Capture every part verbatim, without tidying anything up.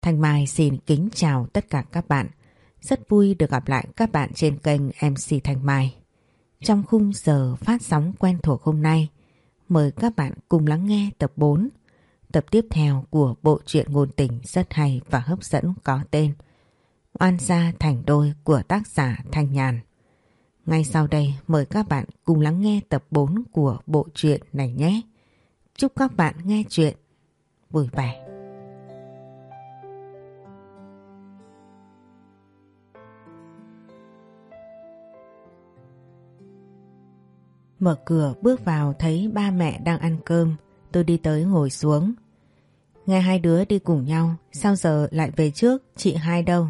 Thanh Mai xin kính chào tất cả các bạn. Rất vui được gặp lại các bạn trên kênh em xê Thanh Mai. Trong khung giờ phát sóng quen thuộc hôm nay, mời các bạn cùng lắng nghe tập bốn, tập tiếp theo của bộ truyện ngôn tình rất hay và hấp dẫn có tên Oan gia thành đôi của tác giả Thanh Nhàn. Ngay sau đây mời các bạn cùng lắng nghe tập bốn của bộ truyện này nhé. Chúc các bạn nghe truyện vui vẻ. Mở cửa bước vào thấy ba mẹ đang ăn cơm, tôi đi tới ngồi xuống. Nghe hai đứa đi cùng nhau, sao giờ lại về trước, chị hai đâu?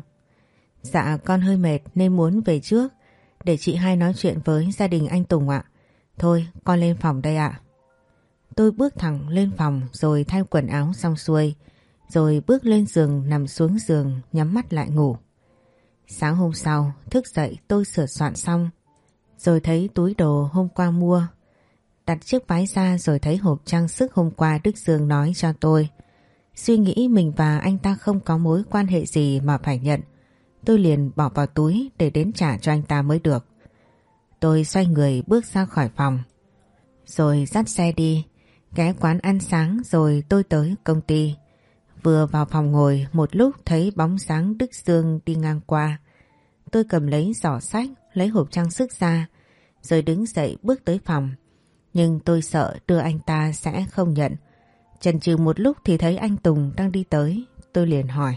Dạ con hơi mệt nên muốn về trước, để chị hai nói chuyện với gia đình anh Tùng ạ. Thôi con lên phòng đây ạ. Tôi bước thẳng lên phòng rồi thay quần áo xong xuôi, rồi bước lên giường nằm xuống giường nhắm mắt lại ngủ. Sáng hôm sau thức dậy tôi sửa soạn xong, rồi thấy túi đồ hôm qua mua. Đặt chiếc váy ra rồi thấy hộp trang sức hôm qua Đức Dương nói cho tôi. Suy nghĩ mình và anh ta không có mối quan hệ gì mà phải nhận. Tôi liền bỏ vào túi để đến trả cho anh ta mới được. Tôi xoay người bước ra khỏi phòng, rồi dắt xe đi, ghé quán ăn sáng rồi tôi tới công ty. Vừa vào phòng ngồi một lúc thấy bóng dáng Đức Dương đi ngang qua. Tôi cầm lấy giỏ sách, lấy hộp trang sức ra, rồi đứng dậy bước tới phòng. Nhưng tôi sợ đưa anh ta sẽ không nhận. Chần chừ một lúc thì thấy anh Tùng đang đi tới. Tôi liền hỏi: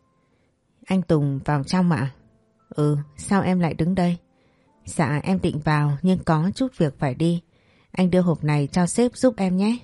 Anh Tùng vào trong ạ? Ừ, sao em lại đứng đây? Dạ em định vào nhưng có chút việc phải đi. Anh đưa hộp này cho sếp giúp em nhé.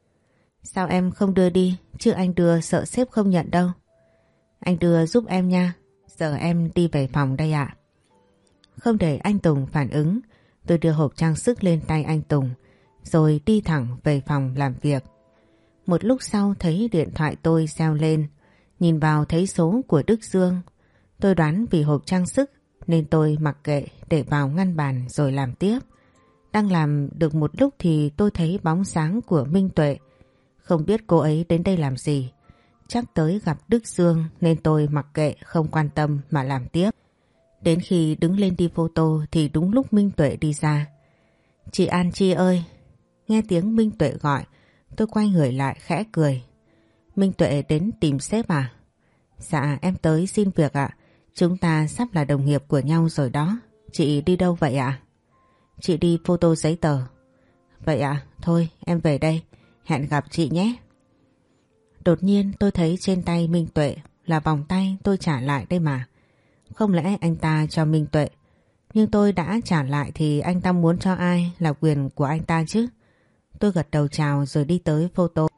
Sao em không đưa đi, chứ anh đưa sợ sếp không nhận đâu. Anh đưa giúp em nha, giờ em đi về phòng đây ạ. Không để anh Tùng phản ứng, tôi đưa hộp trang sức lên tay anh Tùng, rồi đi thẳng về phòng làm việc. Một lúc sau thấy điện thoại tôi reo lên, nhìn vào thấy số của Đức Dương. Tôi đoán vì hộp trang sức nên tôi mặc kệ để vào ngăn bàn rồi làm tiếp. Đang làm được một lúc thì tôi thấy bóng sáng của Minh Tuệ. Không biết cô ấy đến đây làm gì. Chắc tới gặp Đức Dương nên tôi mặc kệ không quan tâm mà làm tiếp. Đến khi đứng lên đi photo thì đúng lúc Minh Tuệ đi ra. Chị An Chi ơi! Nghe tiếng Minh Tuệ gọi, tôi quay người lại khẽ cười. Minh Tuệ đến tìm sếp à? Dạ em tới xin việc ạ. Chúng ta sắp là đồng nghiệp của nhau rồi đó. Chị đi đâu vậy ạ? Chị đi photo giấy tờ. Vậy ạ, thôi em về đây. Hẹn gặp chị nhé. Đột nhiên tôi thấy trên tay Minh Tuệ là vòng tay tôi trả lại đây mà. Không lẽ anh ta cho Minh Tuệ? Nhưng tôi đã trả lại thì anh ta muốn cho ai là quyền của anh ta chứ. Tôi gật đầu chào rồi đi tới photo.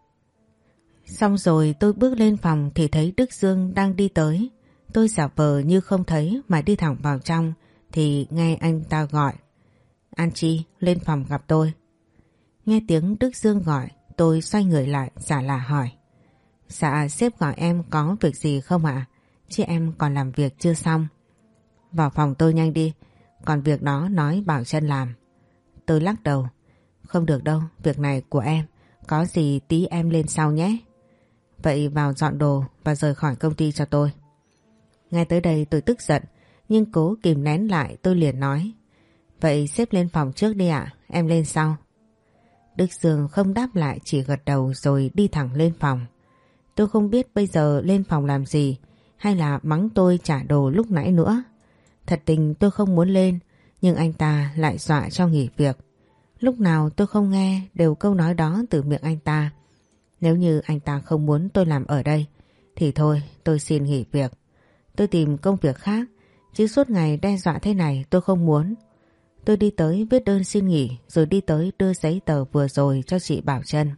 Xong rồi tôi bước lên phòng thì thấy Đức Dương đang đi tới. Tôi giả vờ như không thấy mà đi thẳng vào trong thì nghe anh ta gọi: An Chi, lên phòng gặp tôi. Nghe tiếng Đức Dương gọi, tôi xoay người lại giả lả hỏi: Dạ sếp gọi em có việc gì không ạ? Chứ em còn làm việc chưa xong. Vào phòng tôi nhanh đi, còn việc đó nói bảo Trân làm. Tôi lắc đầu: Không được đâu, việc này của em, có gì tí em lên sau nhé. Vậy vào dọn đồ và rời khỏi công ty cho tôi. Ngay tới đây tôi tức giận, nhưng cố kìm nén lại tôi liền nói: Vậy sếp lên phòng trước đi ạ, em lên sau. Đức Dương không đáp lại, chỉ gật đầu rồi đi thẳng lên phòng. Tôi không biết bây giờ lên phòng làm gì, hay là mắng tôi trả đồ lúc nãy nữa. Thật tình tôi không muốn lên, nhưng anh ta lại dọa cho nghỉ việc. Lúc nào tôi không nghe đều câu nói đó từ miệng anh ta. Nếu như anh ta không muốn tôi làm ở đây thì thôi tôi xin nghỉ việc. Tôi tìm công việc khác, chứ suốt ngày đe dọa thế này tôi không muốn. Tôi đi tới viết đơn xin nghỉ rồi đi tới đưa giấy tờ vừa rồi cho chị Bảo Trân.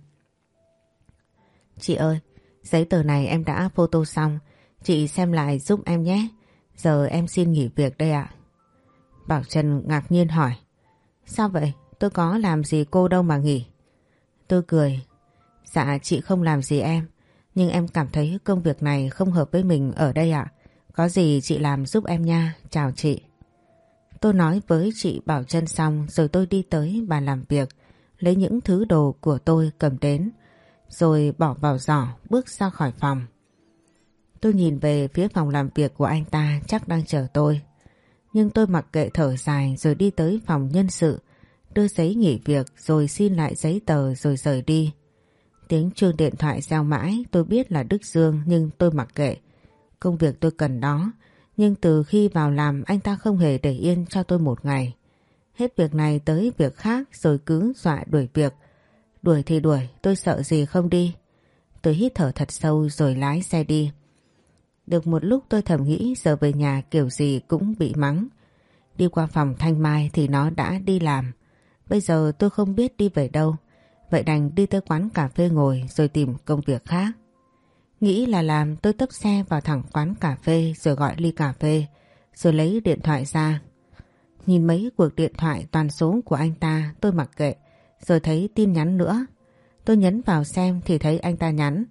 Chị ơi, giấy tờ này em đã photo xong, chị xem lại giúp em nhé. Giờ em xin nghỉ việc đây ạ. Bảo Trân ngạc nhiên hỏi: Sao vậy? Tôi có làm gì cô đâu mà nghỉ. Tôi cười: Dạ chị không làm gì em, nhưng em cảm thấy công việc này không hợp với mình ở đây ạ. Có gì chị làm giúp em nha, chào chị. Tôi nói với chị Bảo Trân xong rồi tôi đi tới bàn làm việc, lấy những thứ đồ của tôi cầm đến, rồi bỏ vào giỏ bước ra khỏi phòng. Tôi nhìn về phía phòng làm việc của anh ta chắc đang chờ tôi. Nhưng tôi mặc kệ thở dài rồi đi tới phòng nhân sự, đưa giấy nghỉ việc rồi xin lại giấy tờ rồi rời đi. Tiếng chuông điện thoại reo mãi, tôi biết là Đức Dương nhưng tôi mặc kệ. Công việc tôi cần đó, nhưng từ khi vào làm anh ta không hề để yên cho tôi một ngày. Hết việc này tới việc khác rồi cứ dọa đuổi việc. Đuổi thì đuổi, tôi sợ gì không đi. Tôi hít thở thật sâu rồi lái xe đi. Được một lúc tôi thầm nghĩ giờ về nhà kiểu gì cũng bị mắng. Đi qua phòng Thanh Mai thì nó đã đi làm. Bây giờ tôi không biết đi về đâu. Vậy đành đi tới quán cà phê ngồi rồi tìm công việc khác. Nghĩ là làm, tôi tấp xe vào thẳng quán cà phê rồi gọi ly cà phê, rồi lấy điện thoại ra. Nhìn mấy cuộc điện thoại toàn số của anh ta tôi mặc kệ, rồi thấy tin nhắn nữa. Tôi nhấn vào xem thì thấy anh ta nhắn: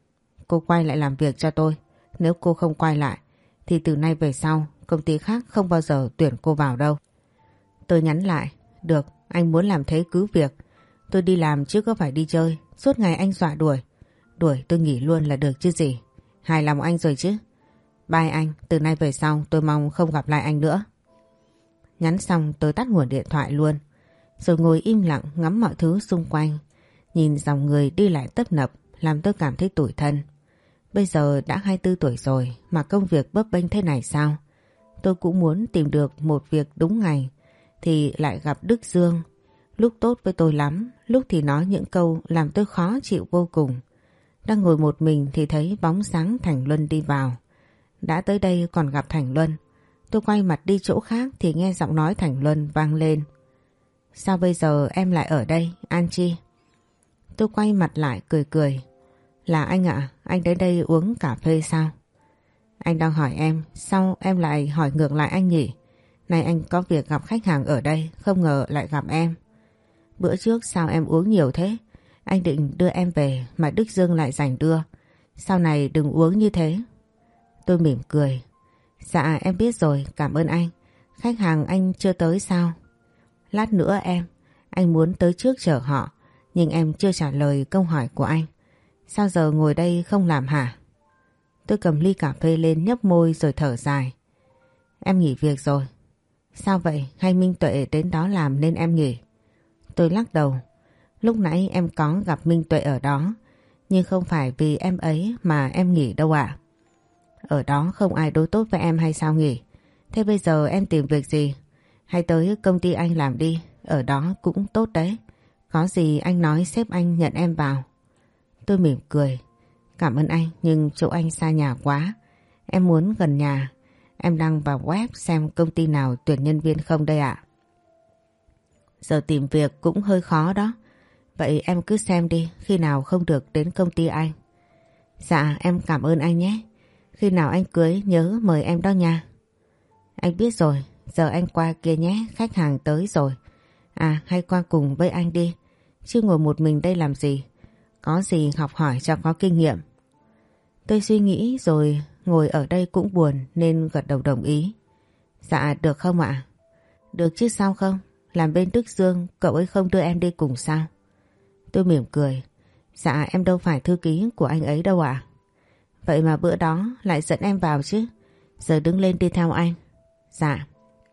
cô quay lại làm việc cho tôi. Nếu cô không quay lại thì từ nay về sau công ty khác không bao giờ tuyển cô vào đâu. Tôi nhắn lại: được, anh muốn làm thế cứ việc. Tôi đi làm chứ có phải đi chơi. Suốt ngày anh dọa đuổi. Đuổi tôi nghỉ luôn là được chứ gì. Hài lòng anh rồi chứ. Bye anh, từ nay về sau tôi mong không gặp lại anh nữa. Nhắn xong tôi tắt nguồn điện thoại luôn. Rồi ngồi im lặng ngắm mọi thứ xung quanh. Nhìn dòng người đi lại tấp nập làm tôi cảm thấy tủi thân. Bây giờ đã hai mươi tư tuổi rồi mà công việc bấp bênh thế này sao? Tôi cũng muốn tìm được một việc đúng ngày thì lại gặp Đức Dương. Lúc tốt với tôi lắm, lúc thì nói những câu làm tôi khó chịu vô cùng. Đang ngồi một mình thì thấy bóng dáng Thành Luân đi vào. Đã tới đây còn gặp Thành Luân. Tôi quay mặt đi chỗ khác thì nghe giọng nói Thành Luân vang lên: sao bây giờ em lại ở đây, An Chi? Tôi quay mặt lại cười cười: là anh ạ, à, anh đến đây uống cà phê sao? Anh đang hỏi em, sao em lại hỏi ngược lại anh nhỉ? Này anh có việc gặp khách hàng ở đây, không ngờ lại gặp em. Bữa trước sao em uống nhiều thế? Anh định đưa em về mà Đức Dương lại giành đưa. Sau này đừng uống như thế. Tôi mỉm cười: dạ em biết rồi, cảm ơn anh. Khách hàng anh chưa tới sao? Lát nữa em, anh muốn tới trước chở họ, nhưng em chưa trả lời câu hỏi của anh. Sao giờ ngồi đây không làm hả? Tôi cầm ly cà phê lên nhấp môi rồi thở dài: em nghỉ việc rồi. Sao vậy, hay Minh Tuệ đến đó làm nên em nghỉ? Tôi lắc đầu: lúc nãy em có gặp Minh Tuệ ở đó, nhưng không phải vì em ấy mà em nghỉ đâu ạ. Ở đó không ai đối tốt với em hay sao nghỉ? Thế bây giờ em tìm việc gì? Hay tới công ty anh làm đi, ở đó cũng tốt đấy. Có gì anh nói sếp anh nhận em vào. Tôi mỉm cười: cảm ơn anh, nhưng chỗ anh xa nhà quá. Em muốn gần nhà. Em đang vào web xem công ty nào tuyển nhân viên không đây ạ. Giờ tìm việc cũng hơi khó đó. Vậy em cứ xem đi, khi nào không được đến công ty anh. Dạ em cảm ơn anh nhé. Khi nào anh cưới nhớ mời em đó nha. Anh biết rồi, giờ anh qua kia nhé, khách hàng tới rồi. À hay qua cùng với anh đi, chứ ngồi một mình đây làm gì. Có gì học hỏi cho có kinh nghiệm. Tôi suy nghĩ rồi ngồi ở đây cũng buồn nên gật đầu đồng ý. Dạ được không ạ? Được chứ sao không? Làm bên Đức Dương cậu ấy không đưa em đi cùng sao? Tôi mỉm cười: dạ em đâu phải thư ký của anh ấy đâu ạ. Vậy mà bữa đó lại dẫn em vào chứ. Giờ đứng lên đi theo anh. Dạ.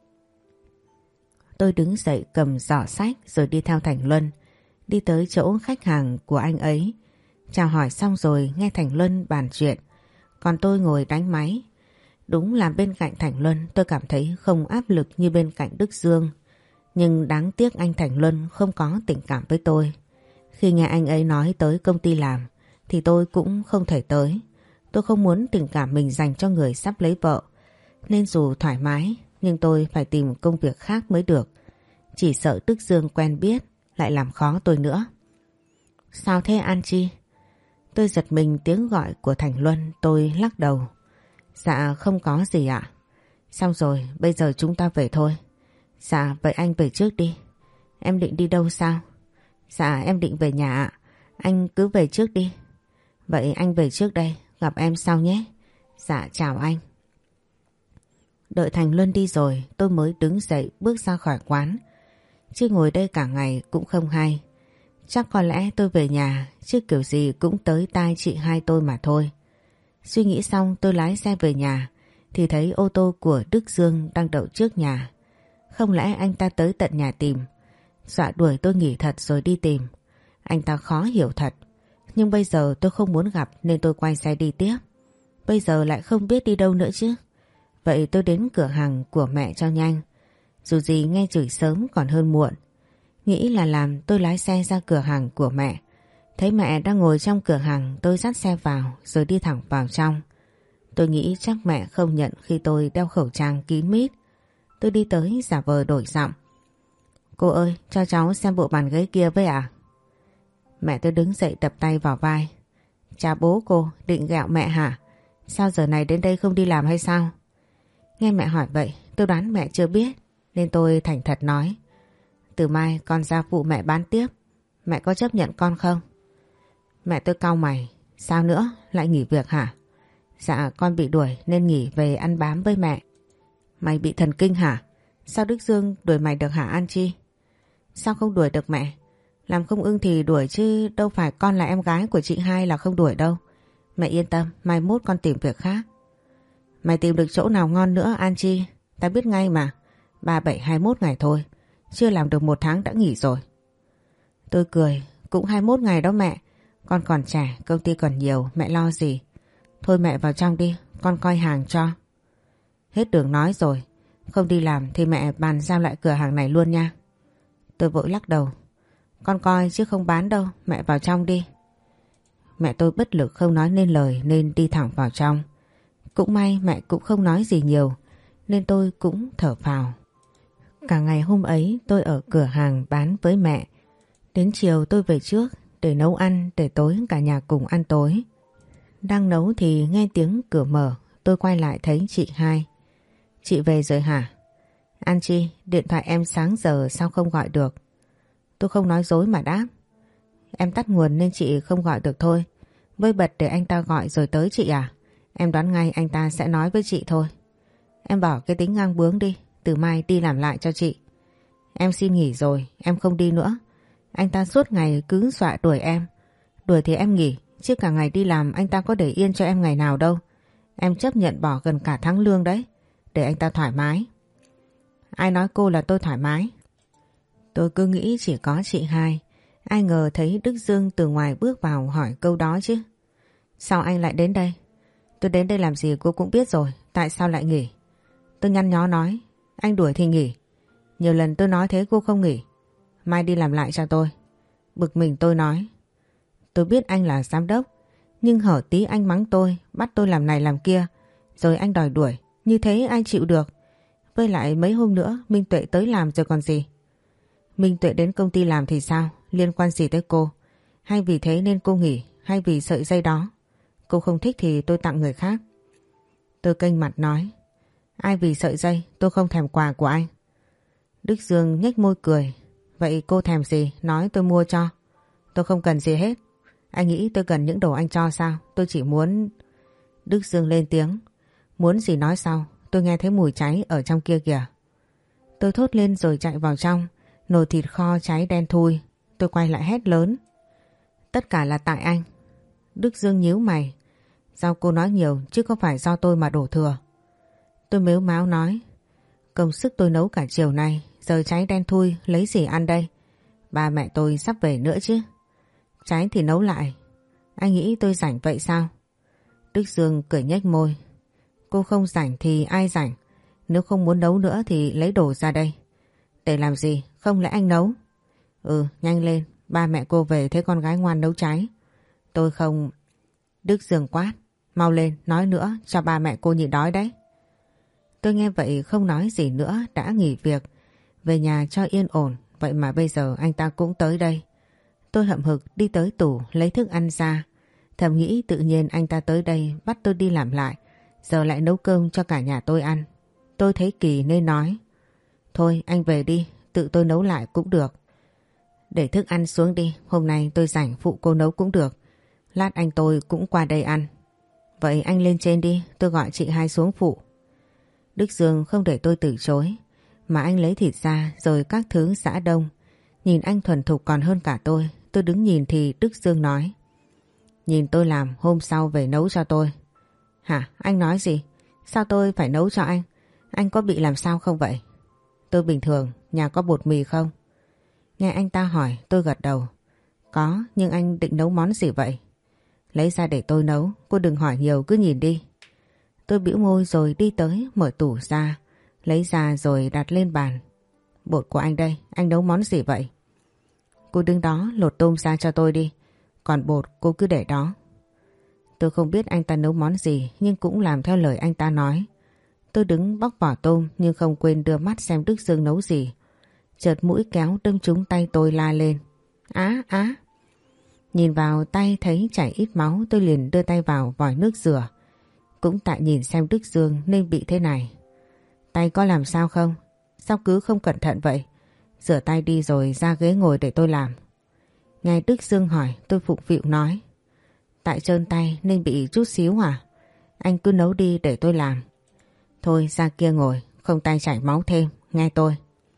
Tôi đứng dậy cầm giỏ sách rồi đi theo Thành Luân. Đi tới chỗ khách hàng của anh ấy. Chào hỏi xong rồi nghe Thành Luân bàn chuyện. Còn tôi ngồi đánh máy. Đúng là bên cạnh Thành Luân tôi cảm thấy không áp lực như bên cạnh Đức Dương. Nhưng đáng tiếc anh Thành Luân không có tình cảm với tôi. Khi nghe anh ấy nói tới công ty làm thì tôi cũng không thể tới. Tôi không muốn tình cảm mình dành cho người sắp lấy vợ. Nên dù thoải mái nhưng tôi phải tìm công việc khác mới được. Chỉ sợ Đức Dương quen biết lại làm khó tôi nữa. Sao thế An Chi? Tôi giật mình tiếng gọi của Thành Luân, tôi lắc đầu. Dạ không có gì ạ. Xong rồi, bây giờ chúng ta về thôi. Dạ vậy anh về trước đi. Em định đi đâu sao? Dạ em định về nhà ạ. Anh cứ về trước đi. Vậy anh về trước đây, gặp em sau nhé. Dạ chào anh. Đợi Thành Luân đi rồi tôi mới đứng dậy bước ra khỏi quán. Chứ ngồi đây cả ngày cũng không hay. Chắc có lẽ tôi về nhà chứ kiểu gì cũng tới tai chị hai tôi mà thôi. Suy nghĩ xong tôi lái xe về nhà thì thấy ô tô của Đức Dương đang đậu trước nhà. Không lẽ anh ta tới tận nhà tìm? Dọa đuổi tôi nghỉ thật rồi đi tìm. Anh ta khó hiểu thật. Nhưng bây giờ tôi không muốn gặp nên tôi quay xe đi tiếp. Bây giờ lại không biết đi đâu nữa chứ. Vậy tôi đến cửa hàng của mẹ cho nhanh. Dù gì nghe chửi sớm còn hơn muộn. Nghĩ là làm, tôi lái xe ra cửa hàng của mẹ. Thấy mẹ đang ngồi trong cửa hàng, tôi dắt xe vào rồi đi thẳng vào trong. Tôi nghĩ chắc mẹ không nhận khi tôi đeo khẩu trang kín mít. Tôi đi tới giả vờ đổi giọng. Cô ơi, cho cháu xem bộ bàn ghế kia với ạ. Mẹ tôi đứng dậy đập tay vào vai. Chào bố cô, định ghẹo mẹ hả? Sao giờ này đến đây không đi làm hay sao? Nghe mẹ hỏi vậy, tôi đoán mẹ chưa biết nên tôi thành thật nói. Từ mai con ra phụ mẹ bán tiếp. Mẹ có chấp nhận con không? Mẹ tôi cau mày. Sao nữa, lại nghỉ việc hả? Dạ con bị đuổi nên nghỉ về ăn bám với mẹ. Mày bị thần kinh hả? Sao Đức Dương đuổi mày được hả An Chi? Sao không đuổi được mẹ? Làm không ưng thì đuổi chứ đâu phải con là em gái của chị hai là không đuổi đâu. Mẹ yên tâm, mai mốt con tìm việc khác. Mày tìm được chỗ nào ngon nữa An Chi? Ta biết ngay mà. Ba bảy hai mốt ngày thôi. Chưa làm được một tháng đã nghỉ rồi. Tôi cười. Cũng hai mốt ngày đó mẹ. Con còn trẻ, công ty còn nhiều, mẹ lo gì. Thôi mẹ vào trong đi, con coi hàng cho. Hết đường nói rồi. Không đi làm thì mẹ bàn giao lại cửa hàng này luôn nha. Tôi vội lắc đầu. Con coi chứ không bán đâu, mẹ vào trong đi. Mẹ tôi bất lực không nói nên lời nên đi thẳng vào trong. Cũng may mẹ cũng không nói gì nhiều nên tôi cũng thở phào. Cả ngày hôm ấy tôi ở cửa hàng bán với mẹ. Đến chiều tôi về trước để nấu ăn để tối cả nhà cùng ăn tối. Đang nấu thì nghe tiếng cửa mở, tôi quay lại thấy chị hai. Chị về rồi hả? An Chi, điện thoại em sáng giờ sao không gọi được? Tôi không nói dối mà đáp. Em tắt nguồn nên chị không gọi được thôi. Với bật để anh ta gọi rồi tới chị à? Em đoán ngay anh ta sẽ nói với chị thôi. Em bỏ cái tính ngang bướng đi, từ mai đi làm lại cho chị. Em xin nghỉ rồi, em không đi nữa. Anh ta suốt ngày cứ dọa đuổi em. Đuổi thì em nghỉ, chứ cả ngày đi làm anh ta có để yên cho em ngày nào đâu. Em chấp nhận bỏ gần cả tháng lương đấy, để anh ta thoải mái. Ai nói cô là tôi thoải mái? Tôi cứ nghĩ chỉ có chị hai. Ai ngờ thấy Đức Dương từ ngoài bước vào hỏi câu đó chứ. Sao anh lại đến đây? Tôi đến đây làm gì cô cũng biết rồi. Tại sao lại nghỉ? Tôi nhăn nhó nói. Anh đuổi thì nghỉ. Nhiều lần tôi nói thế cô không nghỉ. Mai đi làm lại cho tôi. Bực mình tôi nói. Tôi biết anh là giám đốc. Nhưng hở tí anh mắng tôi, bắt tôi làm này làm kia. Rồi anh đòi đuổi. Như thế ai chịu được? Với lại mấy hôm nữa Minh Tuệ tới làm rồi còn gì. Minh Tuệ đến công ty làm thì sao? Liên quan gì tới cô? Hay vì thế nên cô nghỉ? Hay vì sợi dây đó? Cô không thích thì tôi tặng người khác. Tôi kênh mặt nói. Ai vì sợi dây? Tôi không thèm quà của anh. Đức Dương nhếch môi cười. Vậy cô thèm gì? Nói tôi mua cho. Tôi không cần gì hết. Anh nghĩ tôi cần những đồ anh cho sao? Tôi chỉ muốn... Đức Dương lên tiếng. Muốn gì nói sau. Tôi nghe thấy mùi cháy ở trong kia kìa. Tôi thốt lên rồi chạy vào trong. Nồi thịt kho cháy đen thui. Tôi quay lại hét lớn. Tất cả là tại anh. Đức Dương nhíu mày. Do cô nói nhiều chứ có phải do tôi mà đổ thừa. Tôi mếu máo nói. Công sức tôi nấu cả chiều nay. Giờ cháy đen thui lấy gì ăn đây? Ba mẹ tôi sắp về nữa chứ. Cháy thì nấu lại. Anh nghĩ tôi rảnh vậy sao? Đức Dương cười nhếch môi. Cô không rảnh thì ai rảnh? Nếu không muốn nấu nữa thì lấy đồ ra đây. Để làm gì? Không lẽ anh nấu? Ừ, nhanh lên. Ba mẹ cô về thấy con gái ngoan nấu cháy. Tôi không... Đức Dương quát. Mau lên, nói nữa cho ba mẹ cô nhịn đói đấy. Tôi nghe vậy không nói gì nữa, đã nghỉ việc. Về nhà cho yên ổn, vậy mà bây giờ anh ta cũng tới đây. Tôi hậm hực đi tới tủ lấy thức ăn ra. Thầm nghĩ tự nhiên anh ta tới đây bắt tôi đi làm lại. Giờ lại nấu cơm cho cả nhà tôi ăn. Tôi thấy kỳ nên nói. Thôi anh về đi, tự tôi nấu lại cũng được. Để thức ăn xuống đi, hôm nay tôi rảnh phụ cô nấu cũng được. Lát anh tôi cũng qua đây ăn. Vậy anh lên trên đi, tôi gọi chị hai xuống phụ. Đức Dương không để tôi từ chối, mà anh lấy thịt ra rồi các thứ giã đông. Nhìn anh thuần thục còn hơn cả tôi. Tôi đứng nhìn thì Đức Dương nói. Nhìn tôi làm hôm sau về nấu cho tôi. Hả? Anh nói gì? Sao tôi phải nấu cho anh? Anh có bị làm sao không vậy? Tôi bình thường, nhà có bột mì không? Nghe anh ta hỏi tôi gật đầu. Có, nhưng anh định nấu món gì vậy? Lấy ra để tôi nấu, cô đừng hỏi nhiều cứ nhìn đi. Tôi bĩu môi rồi đi tới mở tủ ra, lấy ra rồi đặt lên bàn. Bột của anh đây, anh nấu món gì vậy? Cô đứng đó lột tôm ra cho tôi đi, còn bột cô cứ để đó. Tôi không biết anh ta nấu món gì nhưng cũng làm theo lời anh ta nói. Tôi đứng bóc vỏ tôm nhưng không quên đưa mắt xem Đức Dương nấu gì. Chợt mũi kéo đâm trúng tay tôi la lên. Á á! Nhìn vào tay thấy chảy ít máu, tôi liền đưa tay vào vòi nước rửa. Cũng tại nhìn xem Đức Dương nên bị thế này. Tay có làm sao không? Sao cứ không cẩn thận vậy? Rửa tay đi rồi ra ghế ngồi để tôi làm. Nghe Đức Dương hỏi tôi phụng phịu nói. Tại trơn tay nên bị chút xíu à? Anh cứ nấu đi để tôi làm. Thôi ra kia ngồi, không tay chảy máu thêm, nghe tôi.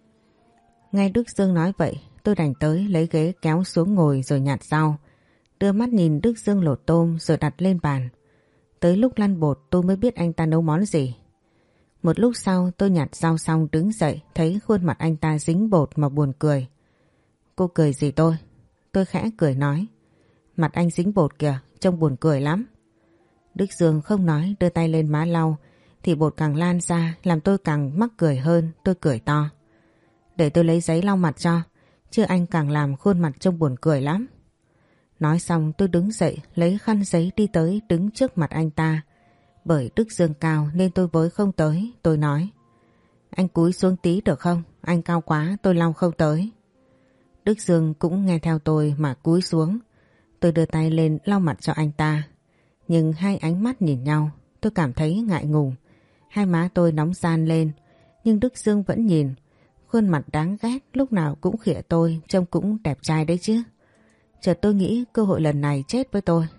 Nghe Đức Dương nói vậy, tôi đành tới lấy ghế kéo xuống ngồi rồi nhặt rau. Đưa mắt nhìn Đức Dương lột tôm rồi đặt lên bàn. Tới lúc lăn bột tôi mới biết anh ta nấu món gì. Một lúc sau tôi nhặt rau xong đứng dậy thấy khuôn mặt anh ta dính bột mà buồn cười. Cô cười gì tôi? Tôi khẽ cười nói. Mặt anh dính bột kìa, trông buồn cười lắm. Đức Dương không nói, đưa tay lên má lau thì bột càng lan ra làm tôi càng mắc cười hơn. Tôi cười to. Để tôi lấy giấy lau mặt cho, chứ anh càng làm khuôn mặt trông buồn cười lắm. Nói xong tôi đứng dậy lấy khăn giấy đi tới đứng trước mặt anh ta. Bởi Đức Dương cao nên tôi với không tới. Tôi nói. Anh cúi xuống tí được không? Anh cao quá tôi lau không tới. Đức Dương cũng nghe theo tôi mà cúi xuống. Tôi đưa tay lên lau mặt cho anh ta. Nhưng hai ánh mắt nhìn nhau, tôi cảm thấy ngại ngùng. Hai má tôi nóng ran lên. Nhưng Đức Dương vẫn nhìn. Khuôn mặt đáng ghét lúc nào cũng khịa tôi, trông cũng đẹp trai đấy chứ. Chợt tôi nghĩ cơ hội lần này chết với tôi.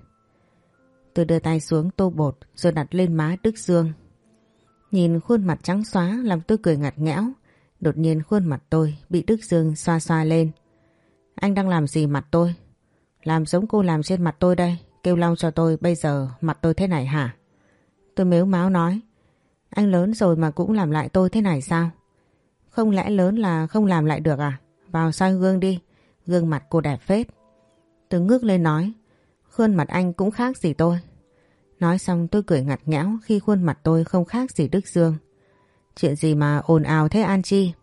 Tôi đưa tay xuống tô bột rồi đặt lên má Đức Dương. Nhìn khuôn mặt trắng xóa làm tôi cười ngặt nghẽo. Đột nhiên khuôn mặt tôi bị Đức Dương xoa xoa lên. Anh đang làm gì mặt tôi? Làm giống cô làm trên mặt tôi đây. Kêu lau cho tôi bây giờ mặt tôi thế này hả? Tôi mếu máo nói. Anh lớn rồi mà cũng làm lại tôi thế này sao? Không lẽ lớn là không làm lại được à? Vào soi gương đi. Gương mặt cô đẹp phết. Tôi ngước lên nói. Khuôn mặt anh cũng khác gì tôi. Nói xong tôi cười ngặt nghẽo khi khuôn mặt tôi không khác gì Đức Dương. Chuyện gì mà ồn ào thế An Chi?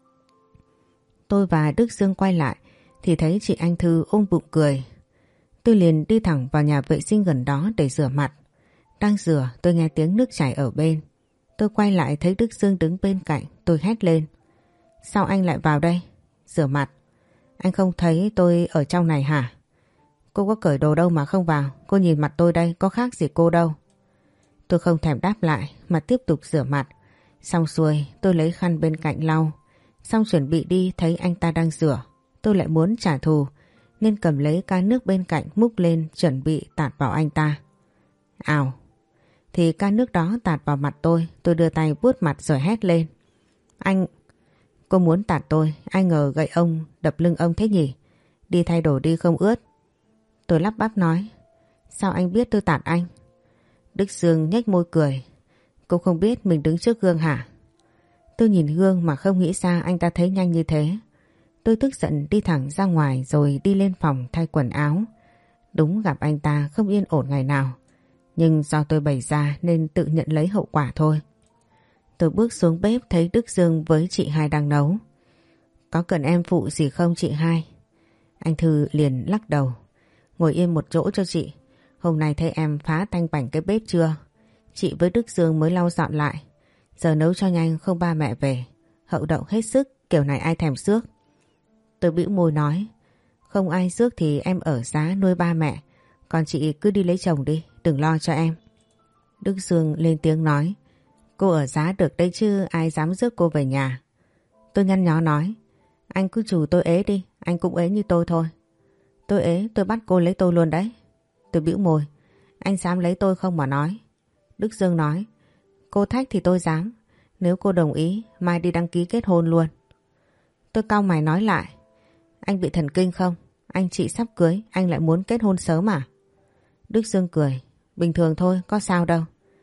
Tôi và Đức Dương quay lại thì thấy chị Anh Thư ôm bụng cười. Tôi liền đi thẳng vào nhà vệ sinh gần đó để rửa mặt. Đang rửa tôi nghe tiếng nước chảy ở bên. Tôi quay lại thấy Đức Dương đứng bên cạnh. Tôi hét lên. Sao anh lại vào đây? Rửa mặt. Anh không thấy tôi ở trong này hả? Cô có cởi đồ đâu mà không vào. Cô nhìn mặt tôi đây có khác gì cô đâu. Tôi không thèm đáp lại mà tiếp tục rửa mặt. Xong xuôi tôi lấy khăn bên cạnh lau. Xong chuẩn bị đi thấy anh ta đang rửa. Tôi lại muốn trả thù nên cầm lấy ca nước bên cạnh múc lên chuẩn bị tạt vào anh ta. Ào! Thì ca nước đó tạt vào mặt tôi. Tôi đưa tay vuốt mặt rồi hét lên. Anh... Cô muốn tạt tôi, ai ngờ gậy ông đập lưng ông thế nhỉ? Đi thay đồ đi không ướt. Tôi lắp bắp nói. Sao anh biết tôi tạt anh? Đức Dương nhếch môi cười. Cô không biết mình đứng trước gương hả? Tôi nhìn gương mà không nghĩ ra anh ta thấy nhanh như thế. Tôi tức giận đi thẳng ra ngoài rồi đi lên phòng thay quần áo. Đúng gặp anh ta không yên ổn ngày nào. Nhưng do tôi bày ra nên tự nhận lấy hậu quả thôi. Tôi bước xuống bếp thấy Đức Dương với chị Hai đang nấu. Có cần em phụ gì không chị Hai? Anh Thư liền lắc đầu. Ngồi yên một chỗ cho chị. Hôm nay thấy em phá tanh bảnh cái bếp chưa? Chị với Đức Dương mới lau dọn lại. Giờ nấu cho nhanh không ba mẹ về. Hậu đậu hết sức, kiểu này ai thèm xước. Tôi bĩu môi nói. Không ai xước thì em ở giá nuôi ba mẹ. Còn chị cứ đi lấy chồng đi, đừng lo cho em. Đức Dương lên tiếng nói. Cô ở giá được đấy chứ ai dám rước cô về nhà. Tôi nhăn nhó nói. Anh cứ chủ tôi ế đi, anh cũng ế như tôi thôi. Tôi ế, tôi bắt cô lấy tôi luôn đấy. Tôi bĩu môi. Anh dám lấy tôi không mà nói. Đức Dương nói. Cô thách thì tôi dám. Nếu cô đồng ý, mai đi đăng ký kết hôn luôn. Tôi cau mày nói lại. Anh bị thần kinh không? Anh chị sắp cưới, anh lại muốn kết hôn sớm à? Đức Dương cười. Bình thường thôi, có sao đâu.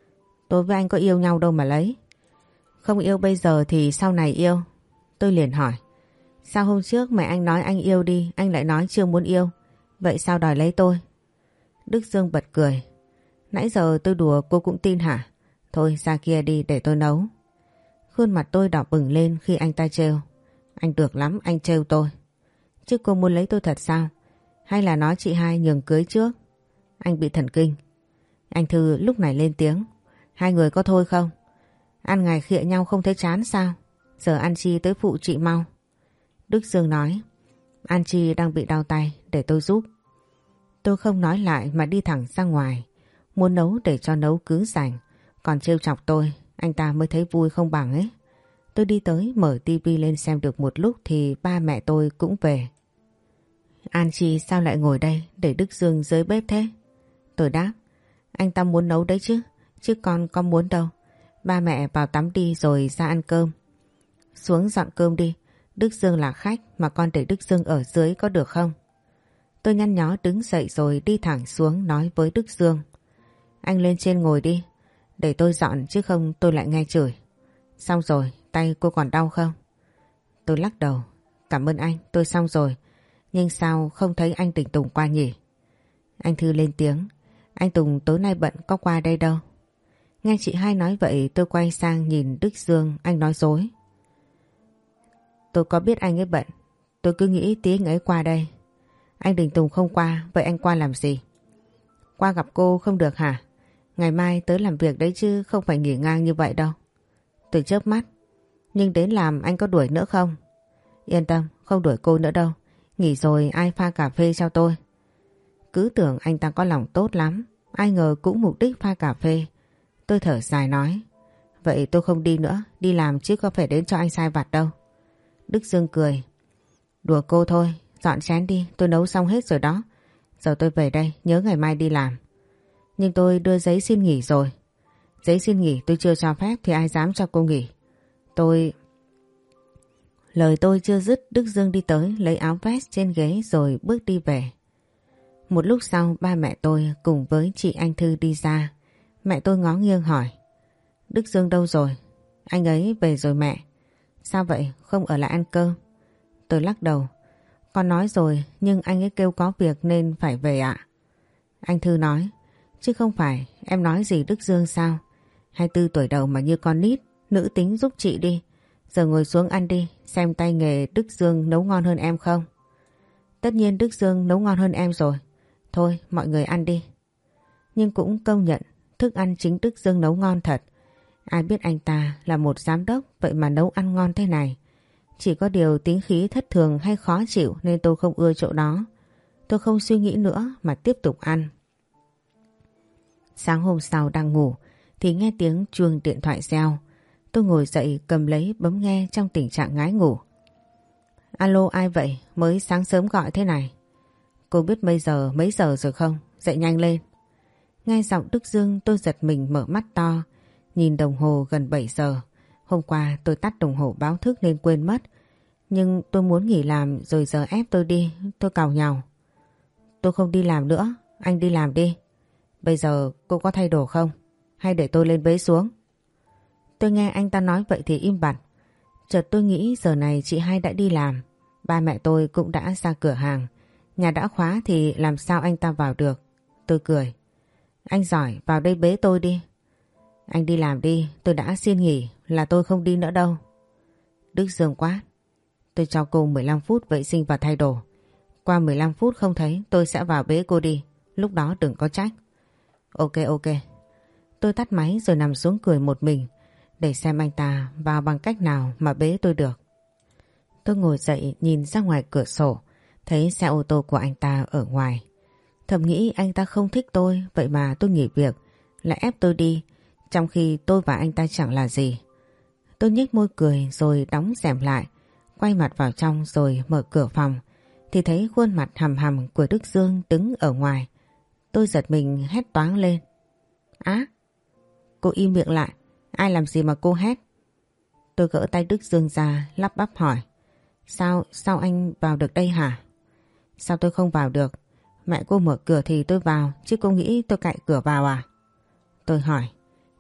Tôi với anh có yêu nhau đâu mà lấy. Không yêu bây giờ thì sau này yêu. Tôi liền hỏi. Sao hôm trước mẹ anh nói anh yêu đi, anh lại nói chưa muốn yêu. Vậy sao đòi lấy tôi? Đức Dương bật cười. Nãy giờ tôi đùa cô cũng tin hả? Thôi ra kia đi để tôi nấu. Khuôn mặt tôi đỏ bừng lên khi anh ta trêu. Anh được lắm, anh trêu tôi. Chứ cô muốn lấy tôi thật sao? Hay là nói chị hai nhường cưới trước? Anh bị thần kinh. Anh Thư lúc này lên tiếng. Hai người có thôi không? Ăn ngày khịa nhau không thấy chán sao? Giờ An Chi tới phụ chị mau. Đức Dương nói. An Chi đang bị đau tay, để tôi giúp. Tôi không nói lại mà đi thẳng ra ngoài. Muốn nấu để cho nấu cứ rảnh. Còn trêu chọc tôi, anh ta mới thấy vui không bằng ấy. Tôi đi tới mở tivi lên xem được một lúc thì ba mẹ tôi cũng về. An Chi sao lại ngồi đây để Đức Dương dưới bếp thế? Tôi đáp. Anh ta muốn nấu đấy chứ, chứ con có muốn đâu. Ba mẹ vào tắm đi rồi ra ăn cơm. Xuống dọn cơm đi, Đức Dương là khách mà con để Đức Dương ở dưới có được không? Tôi nhăn nhó đứng dậy rồi đi thẳng xuống nói với Đức Dương. Anh lên trên ngồi đi, để tôi dọn chứ không tôi lại nghe chửi. Xong rồi, tay cô còn đau không? Tôi lắc đầu. Cảm ơn anh, tôi xong rồi. Nhưng sao không thấy anh Tỉnh Tùng qua nhỉ? Anh Thư lên tiếng. Anh Tùng tối nay bận có qua đây đâu. Nghe chị hai nói vậy tôi quay sang nhìn Đức Dương, anh nói dối. Tôi có biết anh ấy bận, tôi cứ nghĩ tí anh ấy qua đây. Anh Đình Tùng không qua, vậy anh qua làm gì? Qua gặp cô không được hả? Ngày mai tới làm việc đấy chứ không phải nghỉ ngang như vậy đâu. Tôi chớp mắt. Nhưng đến làm anh có đuổi nữa không? Yên tâm, không đuổi cô nữa đâu. Nghỉ rồi ai pha cà phê cho tôi? Cứ tưởng anh ta có lòng tốt lắm, ai ngờ cũng mục đích pha cà phê. Tôi thở dài nói. Vậy tôi không đi nữa, đi làm chứ có phải đến cho anh sai vặt đâu. Đức Dương cười. Đùa cô thôi, dọn chén đi, tôi nấu xong hết rồi đó. Giờ tôi về đây, nhớ ngày mai đi làm. Nhưng tôi đưa giấy xin nghỉ rồi. Giấy xin nghỉ tôi chưa cho phép thì ai dám cho cô nghỉ. Tôi... Lời tôi chưa dứt, Đức Dương đi tới lấy áo vest trên ghế rồi bước đi về. Một lúc sau ba mẹ tôi cùng với chị Anh Thư đi ra. Mẹ tôi ngó nghiêng hỏi. Đức Dương đâu rồi? Anh ấy về rồi mẹ. Sao vậy, không ở lại ăn cơm? Tôi lắc đầu. Con nói rồi nhưng anh ấy kêu có việc nên phải về ạ. Anh Thư nói. Chứ không phải, em nói gì Đức Dương sao? hai mươi tư tuổi đầu mà như con nít, nữ tính giúp chị đi. Giờ ngồi xuống ăn đi, xem tay nghề Đức Dương nấu ngon hơn em không? Tất nhiên Đức Dương nấu ngon hơn em rồi. Thôi mọi người ăn đi. Nhưng cũng công nhận thức ăn chính Đức Dương nấu ngon thật. Ai biết anh ta là một giám đốc vậy mà nấu ăn ngon thế này. Chỉ có điều tính khí thất thường hay khó chịu nên tôi không ưa chỗ đó. Tôi không suy nghĩ nữa mà tiếp tục ăn. Sáng hôm sau đang ngủ thì nghe tiếng chuông điện thoại reo. Tôi ngồi dậy cầm lấy bấm nghe trong tình trạng ngái ngủ. Alo ai vậy? Mới sáng sớm gọi thế này. Cô biết bây giờ mấy giờ rồi không? Dậy nhanh lên. Nghe giọng Đức Dương tôi giật mình mở mắt to. Nhìn đồng hồ gần bảy giờ. Hôm qua tôi tắt đồng hồ báo thức nên quên mất. Nhưng tôi muốn nghỉ làm rồi giờ ép tôi đi. Tôi càu nhàu. Tôi không đi làm nữa. Anh đi làm đi. Bây giờ cô có thay đồ không? Hay để tôi lên bế xuống? Tôi nghe anh ta nói vậy thì im bặt. Chợt tôi nghĩ giờ này chị hai đã đi làm. Ba mẹ tôi cũng đã ra cửa hàng. Nhà đã khóa thì làm sao anh ta vào được? Tôi cười. Anh giỏi, vào đây bế tôi đi. Anh đi làm đi, tôi đã xin nghỉ, là tôi không đi nữa đâu. Đức Dương quát. Tôi cho cô mười lăm phút vệ sinh và thay đồ. Qua mười lăm phút không thấy tôi sẽ vào bế cô đi. Lúc đó đừng có trách. Ok ok. Tôi tắt máy rồi nằm xuống cười một mình. Để xem anh ta vào bằng cách nào mà bế tôi được. Tôi ngồi dậy nhìn ra ngoài cửa sổ. Thấy xe ô tô của anh ta ở ngoài. Thầm nghĩ anh ta không thích tôi. Vậy mà tôi nghỉ việc lại ép tôi đi. Trong khi tôi và anh ta chẳng là gì. Tôi nhếch môi cười rồi đóng rèm lại. Quay mặt vào trong rồi mở cửa phòng. Thì thấy khuôn mặt hầm hầm của Đức Dương đứng ở ngoài. Tôi giật mình hét toáng lên. Á! Cô im miệng lại. Ai làm gì mà cô hét? Tôi gỡ tay Đức Dương ra lắp bắp hỏi. Sao, sao anh vào được đây hả? Sao tôi không vào được? Mẹ cô mở cửa thì tôi vào, chứ cô nghĩ tôi cạy cửa vào à? Tôi hỏi.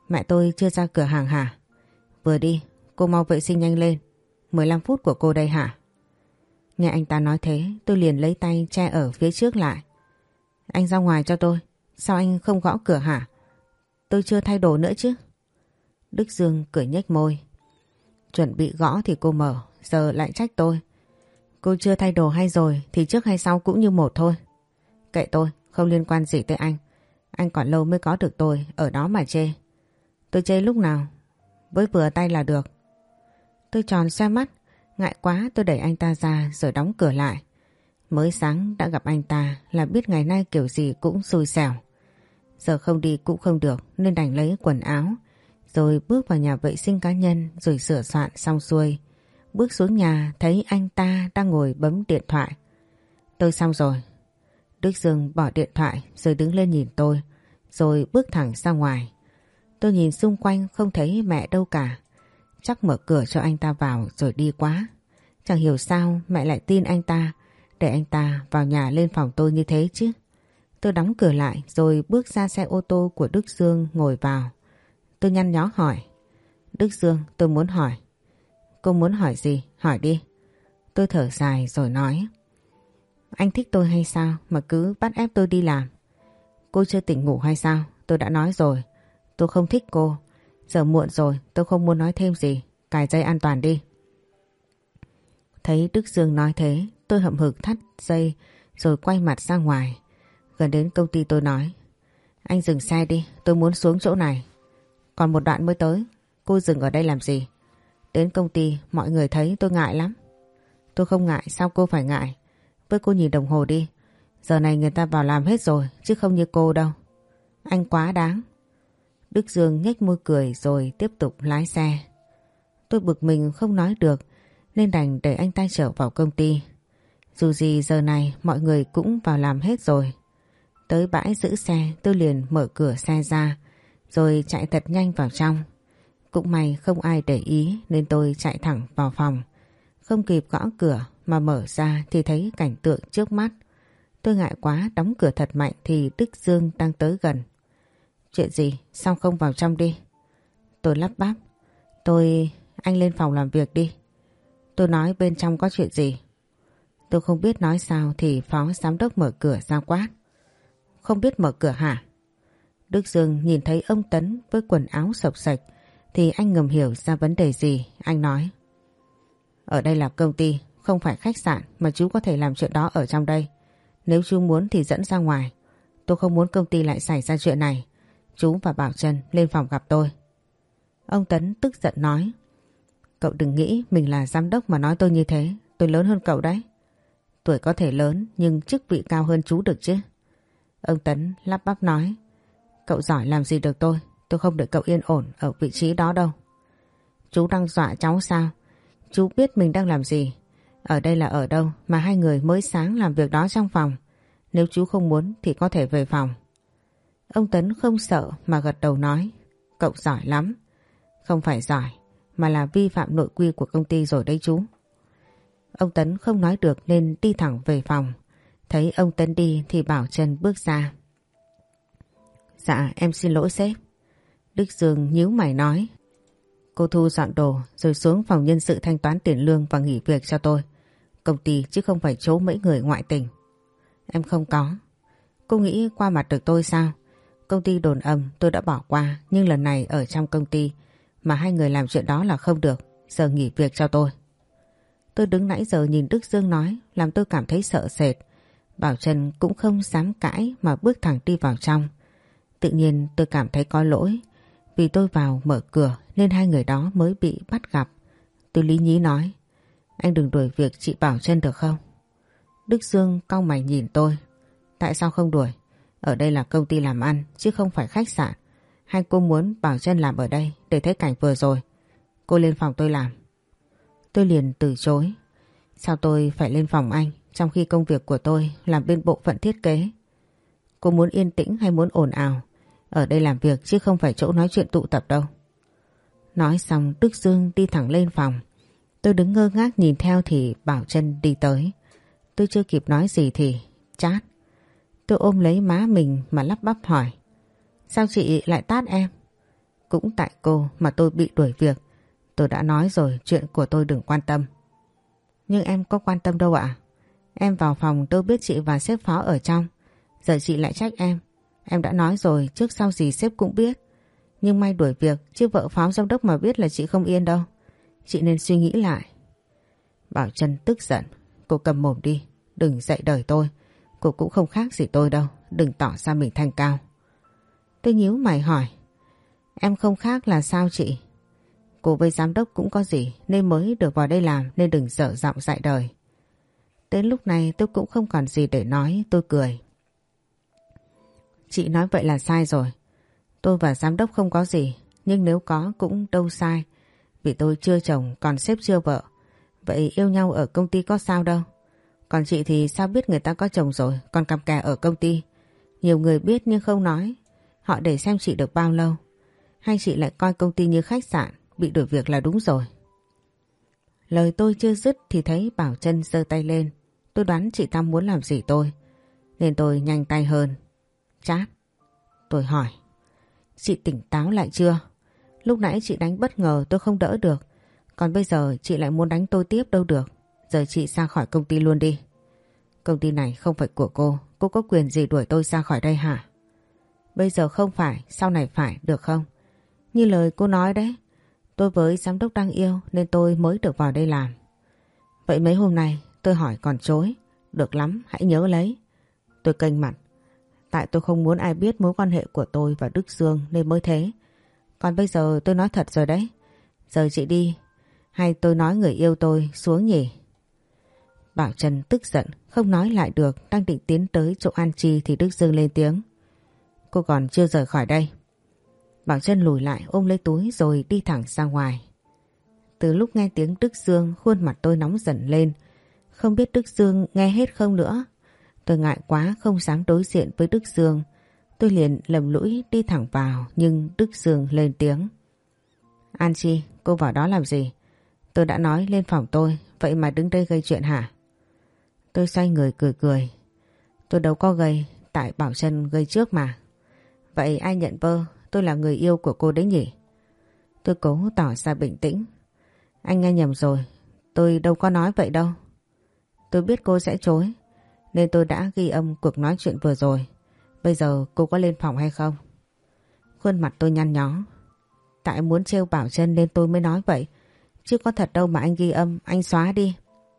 Mẹ tôi chưa ra cửa hàng hả? Vừa đi, cô mau vệ sinh nhanh lên. mười lăm phút của cô đây hả? Nghe anh ta nói thế, tôi liền lấy tay che ở phía trước lại. Anh ra ngoài cho tôi. Sao anh không gõ cửa hả? Tôi chưa thay đồ nữa chứ. Đức Dương cười nhếch môi. Chuẩn bị gõ thì cô mở, giờ lại trách tôi. Cô chưa thay đồ hay rồi thì trước hay sau cũng như một thôi. Kệ tôi, không liên quan gì tới anh. Anh còn lâu mới có được tôi, ở đó mà chê. Tôi chê lúc nào? Với vừa tay là được. Tôi tròn xoe mắt, ngại quá tôi đẩy anh ta ra rồi đóng cửa lại. Mới sáng đã gặp anh ta là biết ngày nay kiểu gì cũng xui xẻo. Giờ không đi cũng không được nên đành lấy quần áo, rồi bước vào nhà vệ sinh cá nhân rồi sửa soạn xong xuôi. Bước xuống nhà thấy anh ta đang ngồi bấm điện thoại. Tôi xong rồi. Đức Dương bỏ điện thoại rồi đứng lên nhìn tôi, rồi bước thẳng ra ngoài. Tôi nhìn xung quanh không thấy mẹ đâu cả. Chắc mở cửa cho anh ta vào rồi đi quá. Chẳng hiểu sao mẹ lại tin anh ta để anh ta vào nhà lên phòng tôi như thế chứ. Tôi đóng cửa lại rồi bước ra xe ô tô của Đức Dương ngồi vào. Tôi nhăn nhó hỏi. Đức Dương, tôi muốn hỏi. Cô muốn hỏi gì? Hỏi đi. Tôi thở dài rồi nói. Anh thích tôi hay sao mà cứ bắt ép tôi đi làm? Cô chưa tỉnh ngủ hay sao? Tôi đã nói rồi. Tôi không thích cô. Giờ muộn rồi, tôi không muốn nói thêm gì. Cài dây an toàn đi. Thấy Đức Dương nói thế, tôi hậm hực thắt dây rồi quay mặt ra ngoài. Gần đến công ty tôi nói. Anh dừng xe đi, tôi muốn xuống chỗ này. Còn một đoạn mới tới. Cô dừng ở đây làm gì? Đến công ty mọi người thấy tôi ngại lắm. Tôi không ngại, sao cô phải ngại? Với cô nhìn đồng hồ đi. Giờ này người ta vào làm hết rồi, chứ không như cô đâu. Anh quá đáng. Đức Dương nhếch môi cười rồi tiếp tục lái xe. Tôi bực mình không nói được nên đành để anh ta chở vào công ty. Dù gì giờ này mọi người cũng vào làm hết rồi. Tới bãi giữ xe tôi liền mở cửa xe ra rồi chạy thật nhanh vào trong. Cũng may không ai để ý nên tôi chạy thẳng vào phòng. Không kịp gõ cửa mà mở ra thì thấy cảnh tượng trước mắt. Tôi ngại quá đóng cửa thật mạnh thì Đức Dương đang tới gần. Chuyện gì? Sao không vào trong đi? Tôi lắp bắp. Tôi... Anh lên phòng làm việc đi. Tôi nói bên trong có chuyện gì? Tôi không biết nói sao thì phó giám đốc mở cửa ra quát. Không biết mở cửa hả? Đức Dương nhìn thấy ông Tấn với quần áo xộc xệch thì anh ngầm hiểu ra vấn đề gì. Anh nói. Ở đây là công ty, không phải khách sạn mà chú có thể làm chuyện đó ở trong đây. Nếu chú muốn thì dẫn ra ngoài. Tôi không muốn công ty lại xảy ra chuyện này. Chú và Bảo Trân lên phòng gặp tôi. Ông Tấn tức giận nói. Cậu đừng nghĩ mình là giám đốc mà nói tôi như thế. Tôi lớn hơn cậu đấy. Tuổi có thể lớn nhưng chức vị cao hơn chú được chứ. Ông Tấn lắp bắp nói. Cậu giỏi làm gì được tôi. Tôi không để cậu yên ổn ở vị trí đó đâu. Chú đang dọa cháu sao? Chú biết mình đang làm gì. Ở đây là ở đâu mà hai người mới sáng làm việc đó trong phòng. Nếu chú không muốn thì có thể về phòng. Ông Tấn không sợ mà gật đầu nói. Cậu giỏi lắm. Không phải giỏi mà là vi phạm nội quy của công ty rồi đấy chú. Ông Tấn không nói được nên đi thẳng về phòng. Thấy ông Tấn đi thì Bảo Trân bước ra. Dạ em xin lỗi sếp. Đức Dương nhíu mày nói. Cô Thu dọn đồ rồi xuống phòng nhân sự thanh toán tiền lương và nghỉ việc cho tôi. Công ty chứ không phải chỗ mấy người ngoại tình. Em không có. Cô nghĩ qua mặt được tôi sao? Công ty đồn ầm tôi đã bỏ qua, nhưng lần này ở trong công ty mà hai người làm chuyện đó là không được. Giờ nghỉ việc cho tôi. Tôi đứng nãy giờ nhìn Đức Dương nói làm tôi cảm thấy sợ sệt. Bảo Trân cũng không dám cãi mà bước thẳng đi vào trong. Tự nhiên tôi cảm thấy có lỗi. Vì tôi vào mở cửa nên hai người đó mới bị bắt gặp. Tôi lý nhí nói. Anh đừng đuổi việc chị Bảo Trân được không? Đức Dương cau mày nhìn tôi. Tại sao không đuổi? Ở đây là công ty làm ăn chứ không phải khách sạn. Hay cô muốn Bảo Trân làm ở đây để thấy cảnh vừa rồi? Cô lên phòng tôi làm. Tôi liền từ chối. Sao tôi phải lên phòng anh trong khi công việc của tôi làm bên bộ phận thiết kế? Cô muốn yên tĩnh hay muốn ồn ào? Ở đây làm việc chứ không phải chỗ nói chuyện tụ tập đâu. Nói xong Đức Dương đi thẳng lên phòng. Tôi đứng ngơ ngác nhìn theo thì Bảo Trân đi tới. Tôi chưa kịp nói gì thì chát. Tôi ôm lấy má mình mà lắp bắp hỏi. Sao chị lại tát em? Cũng tại cô mà tôi bị đuổi việc. Tôi đã nói rồi, chuyện của tôi đừng quan tâm. Nhưng em có quan tâm đâu ạ. Em vào phòng tôi biết chị và sếp Phó ở trong. Giờ chị lại trách em. Em đã nói rồi, trước sau gì sếp cũng biết. Nhưng may đuổi việc, chứ vợ Phó giám đốc mà biết là chị không yên đâu. Chị nên suy nghĩ lại. Bảo Trân tức giận. Cô cầm mồm đi, đừng dạy đời tôi. Cô cũng không khác gì tôi đâu, đừng tỏ ra mình thanh cao. Tôi nhíu mày hỏi. Em không khác là sao chị? Cô với giám đốc cũng có gì nên mới được vào đây làm, nên đừng dở giọng dạy đời. Đến lúc này tôi cũng không còn gì để nói, tôi cười. Chị nói vậy là sai rồi. Tôi và giám đốc không có gì, nhưng nếu có cũng đâu sai. Vì tôi chưa chồng còn sếp chưa vợ. Vậy yêu nhau ở công ty có sao đâu. Còn chị thì sao biết người ta có chồng rồi còn cặp kè ở công ty. Nhiều người biết nhưng không nói. Họ để xem chị được bao lâu. Hay chị lại coi công ty như khách sạn, bị đuổi việc là đúng rồi. Lời tôi chưa dứt thì thấy Bảo Trân giơ tay lên. Tôi đoán chị ta muốn làm gì tôi, nên tôi nhanh tay hơn. Chát. Tôi hỏi. Chị tỉnh táo lại chưa? Lúc nãy chị đánh bất ngờ tôi không đỡ được. Còn bây giờ chị lại muốn đánh tôi tiếp đâu được. Giờ chị ra khỏi công ty luôn đi. Công ty này không phải của cô. Cô có quyền gì đuổi tôi ra khỏi đây hả? Bây giờ không phải, sau này phải, được không? Như lời cô nói đấy. Tôi với giám đốc đang yêu nên tôi mới được vào đây làm. Vậy mấy hôm nay tôi hỏi còn chối. Được lắm, hãy nhớ lấy. Tôi kênh mặt. Tại tôi không muốn ai biết mối quan hệ của tôi và Đức Dương nên mới thế. Còn bây giờ tôi nói thật rồi đấy. Giờ chị đi. Hay tôi nói người yêu tôi xuống nhỉ? Bảo Trân tức giận, không nói lại được, đang định tiến tới chỗ An Chi thì Đức Dương lên tiếng. Cô còn chưa rời khỏi đây. Bảo Trân lùi lại ôm lấy túi rồi đi thẳng ra ngoài. Từ lúc nghe tiếng Đức Dương, khuôn mặt tôi nóng dần lên. Không biết Đức Dương nghe hết không nữa. Tôi ngại quá không dám đối diện với Đức Dương. Tôi liền lầm lũi đi thẳng vào, nhưng Đức Dương lên tiếng. An Chi, cô vào đó làm gì? Tôi đã nói lên phòng tôi, vậy mà đứng đây gây chuyện hả? Tôi xoay người cười cười. Tôi đâu có gây, tại Bảo Trân gây trước mà. Vậy ai nhận bơ, tôi là người yêu của cô đấy nhỉ? Tôi cố tỏ ra bình tĩnh. Anh nghe nhầm rồi, tôi đâu có nói vậy đâu. Tôi biết cô sẽ chối, nên tôi đã ghi âm cuộc nói chuyện vừa rồi. Bây giờ cô có lên phòng hay không? Khuôn mặt tôi nhăn nhó. Tại muốn trêu Bảo Trân nên tôi mới nói vậy. Chứ có thật đâu mà anh ghi âm, anh xóa đi.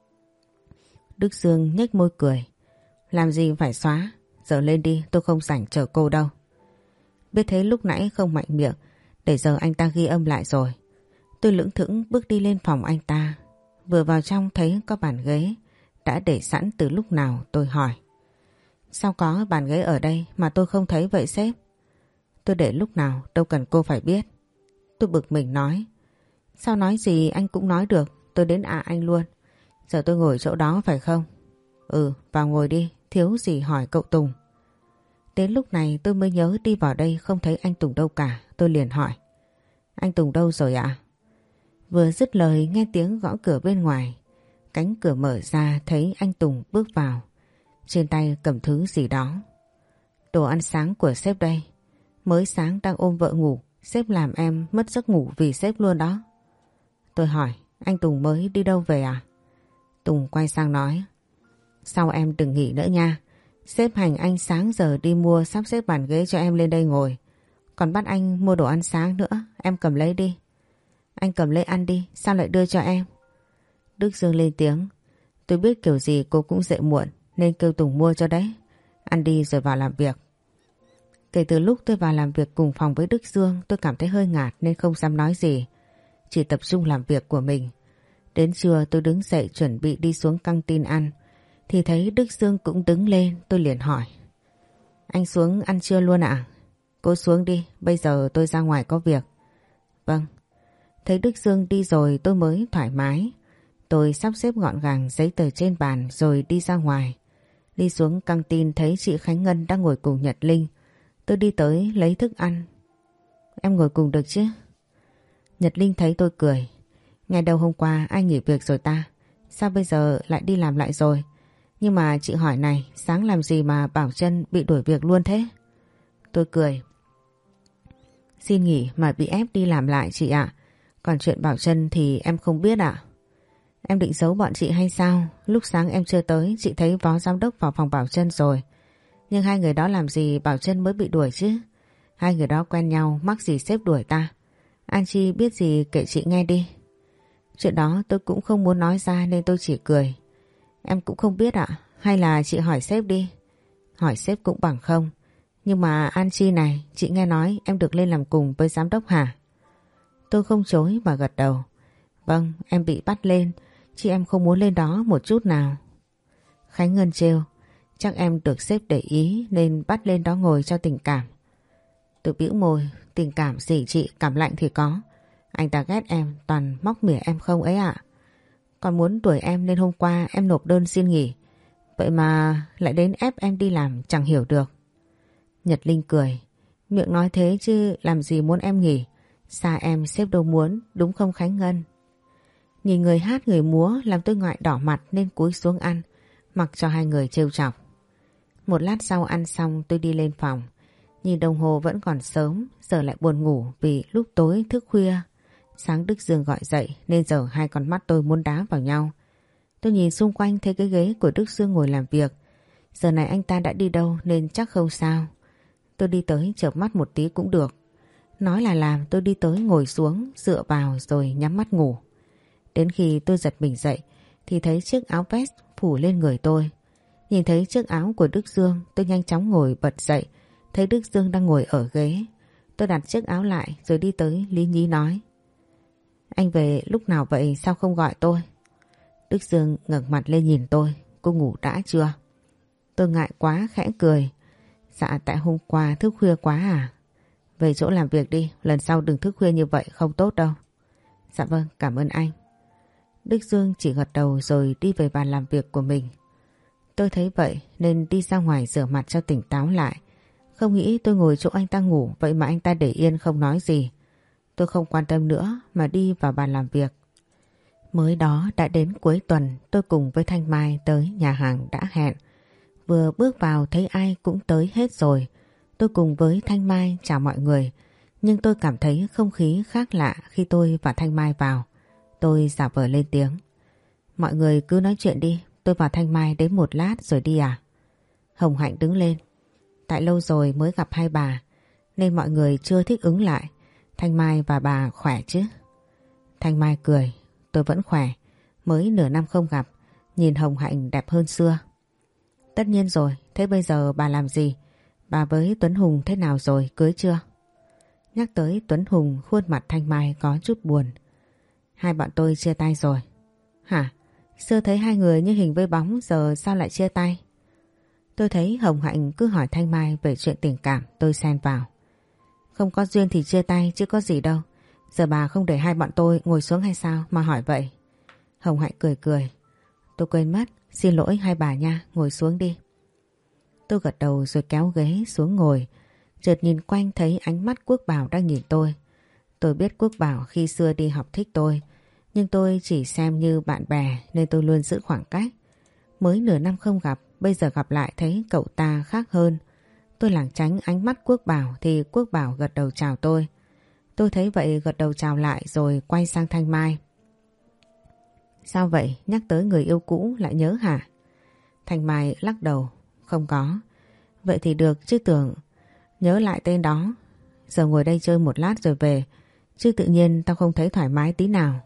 Đức Dương nhếch môi cười. Làm gì phải xóa, giờ lên đi, tôi không rảnh chờ cô đâu. Biết thế lúc nãy không mạnh miệng, để giờ anh ta ghi âm lại rồi. Tôi lững thững bước đi lên phòng anh ta. Vừa vào trong thấy có bàn ghế đã để sẵn từ lúc nào. Tôi hỏi. Sao có bàn ghế ở đây mà tôi không thấy vậy sếp? Tôi để lúc nào, đâu cần cô phải biết. Tôi bực mình nói. Sao nói gì anh cũng nói được, tôi đến ạ anh luôn. Giờ tôi ngồi chỗ đó phải không? Ừ, vào ngồi đi, thiếu gì hỏi cậu Tùng. Đến lúc này tôi mới nhớ đi vào đây không thấy anh Tùng đâu cả. Tôi liền hỏi. Anh Tùng đâu rồi ạ? Vừa dứt lời nghe tiếng gõ cửa bên ngoài. Cánh cửa mở ra thấy anh Tùng bước vào. Trên tay cầm thứ gì đó. Đồ ăn sáng của sếp đây. Mới sáng đang ôm vợ ngủ, sếp làm em mất giấc ngủ vì sếp luôn đó. Tôi hỏi, anh Tùng mới đi đâu về à? Tùng quay sang nói. Sau em đừng nghỉ nữa nha. Sếp hành anh sáng giờ đi mua sắp xếp bàn ghế cho em lên đây ngồi. Còn bắt anh mua đồ ăn sáng nữa, em cầm lấy đi. Anh cầm lấy ăn đi, sao lại đưa cho em? Đức Dương lên tiếng. Tôi biết kiểu gì cô cũng dậy muộn nên kêu Tùng mua cho đấy. Ăn đi rồi vào làm việc. Kể từ lúc tôi vào làm việc cùng phòng với Đức Dương, tôi cảm thấy hơi ngạt nên không dám nói gì. Chỉ tập trung làm việc của mình. Đến trưa tôi đứng dậy chuẩn bị đi xuống căng tin ăn. Thì thấy Đức Dương cũng đứng lên, tôi liền hỏi. Anh xuống ăn trưa luôn ạ? À? Cô xuống đi, bây giờ tôi ra ngoài có việc. Vâng. Thấy Đức Dương đi rồi tôi mới thoải mái. Tôi sắp xếp gọn gàng giấy tờ trên bàn rồi đi ra ngoài. Đi xuống căng tin thấy chị Khánh Ngân đang ngồi cùng Nhật Linh. Tôi đi tới lấy thức ăn. Em ngồi cùng được chứ? Nhật Linh thấy tôi cười. Ngày đầu hôm qua anh nghỉ việc rồi ta. Sao bây giờ lại đi làm lại rồi? Nhưng mà chị hỏi này, sáng làm gì mà Bảo Trân bị đuổi việc luôn thế? Tôi cười. Xin nghỉ mà bị ép đi làm lại chị ạ. Còn chuyện Bảo Trân thì em không biết ạ. Em định giấu bọn chị hay sao? Lúc sáng em chưa tới, chị thấy phó giám đốc vào phòng Bảo Trân rồi. Nhưng hai người đó làm gì Bảo Trân mới bị đuổi chứ? Hai người đó quen nhau, mắc gì sếp đuổi ta? An Chi biết gì kể chị nghe đi. Chuyện đó tôi cũng không muốn nói ra nên tôi chỉ cười. Em cũng không biết ạ, hay là chị hỏi sếp đi. Hỏi sếp cũng bằng không. Nhưng mà An Chi này, chị nghe nói em được lên làm cùng với giám đốc hả? Tôi không chối mà gật đầu. Vâng, em bị bắt lên, chứ em không muốn lên đó một chút nào. Khánh Ngân trêu, chắc em được sếp để ý nên bắt lên đó ngồi cho tình cảm. Tôi bĩu môi, tình cảm gì chị, cảm lạnh thì có. Anh ta ghét em, toàn móc mỉa em không ấy ạ. Còn muốn đuổi em nên hôm qua em nộp đơn xin nghỉ. Vậy mà lại đến ép em đi làm chẳng hiểu được. Nhật Linh cười, miệng nói thế chứ làm gì muốn em nghỉ. Xa em sếp đâu muốn, đúng không Khánh Ngân? Nhìn người hát người múa làm tôi ngại đỏ mặt nên cúi xuống ăn, mặc cho hai người trêu chọc. Một lát sau ăn xong tôi đi lên phòng. Nhìn đồng hồ vẫn còn sớm, giờ lại buồn ngủ vì lúc tối thức khuya. Sáng Đức Dương gọi dậy nên giờ hai con mắt tôi muốn đá vào nhau. Tôi nhìn xung quanh thấy cái ghế của Đức Dương ngồi làm việc. Giờ này anh ta đã đi đâu nên chắc không sao. Tôi đi tới chợp mắt một tí cũng được. Nói là làm, tôi đi tới ngồi xuống, dựa vào rồi nhắm mắt ngủ. Đến khi tôi giật mình dậy thì thấy chiếc áo vest phủ lên người tôi. Nhìn thấy chiếc áo của Đức Dương, tôi nhanh chóng ngồi bật dậy. Thấy Đức Dương đang ngồi ở ghế. Tôi đặt chiếc áo lại rồi đi tới lý nhí nói. Anh về lúc nào vậy, sao không gọi tôi? Đức Dương ngẩng mặt lên nhìn tôi. Cô ngủ đã chưa? Tôi ngại quá khẽ cười. Dạ tại hôm qua thức khuya quá à? Về chỗ làm việc đi, lần sau đừng thức khuya như vậy không tốt đâu. Dạ vâng, cảm ơn anh. Đức Dương chỉ gật đầu rồi đi về bàn làm việc của mình. Tôi thấy vậy nên đi ra ngoài rửa mặt cho tỉnh táo lại. Không nghĩ tôi ngồi chỗ anh ta ngủ, vậy mà anh ta để yên không nói gì. Tôi không quan tâm nữa mà đi vào bàn làm việc. Mới đó đã đến cuối tuần, tôi cùng với Thanh Mai tới nhà hàng đã hẹn. Vừa bước vào thấy ai cũng tới hết rồi. Tôi cùng với Thanh Mai chào mọi người. Nhưng tôi cảm thấy không khí khác lạ khi tôi và Thanh Mai vào. Tôi giả vờ lên tiếng. Mọi người cứ nói chuyện đi, tôi và Thanh Mai đến một lát rồi đi à? Hồng Hạnh đứng lên. Tại lâu rồi mới gặp hai bà, nên mọi người chưa thích ứng lại. Thanh Mai và bà khỏe chứ? Thanh Mai cười. Tôi vẫn khỏe. Mới nửa năm không gặp, nhìn Hồng Hạnh đẹp hơn xưa. Tất nhiên rồi, thế bây giờ bà làm gì? Bà với Tuấn Hùng thế nào rồi, cưới chưa? Nhắc tới Tuấn Hùng, khuôn mặt Thanh Mai có chút buồn. Hai bọn tôi chia tay rồi. Hả? Xưa thấy hai người như hình với bóng, giờ sao lại chia tay? Tôi thấy Hồng Hạnh cứ hỏi Thanh Mai về chuyện tình cảm, tôi xen vào. Không có duyên thì chia tay chứ có gì đâu. Giờ bà không để hai bọn tôi ngồi xuống hay sao mà hỏi vậy? Hồng Hạnh cười cười. Tôi quên mất, xin lỗi hai bà nha, ngồi xuống đi. Tôi gật đầu rồi kéo ghế xuống ngồi. Chợt nhìn quanh thấy ánh mắt Quốc Bảo đang nhìn tôi. Tôi biết Quốc Bảo khi xưa đi học thích tôi, nhưng tôi chỉ xem như bạn bè nên tôi luôn giữ khoảng cách. Mới nửa năm không gặp, bây giờ gặp lại thấy cậu ta khác hơn. Tôi lảng tránh ánh mắt Quốc Bảo thì Quốc Bảo gật đầu chào tôi. Tôi thấy vậy gật đầu chào lại rồi quay sang Thanh Mai. Sao vậy, nhắc tới người yêu cũ lại nhớ hả? Thanh Mai lắc đầu. Không có. Vậy thì được chứ tưởng nhớ lại tên đó. Giờ ngồi đây chơi một lát rồi về, chứ tự nhiên tao không thấy thoải mái tí nào.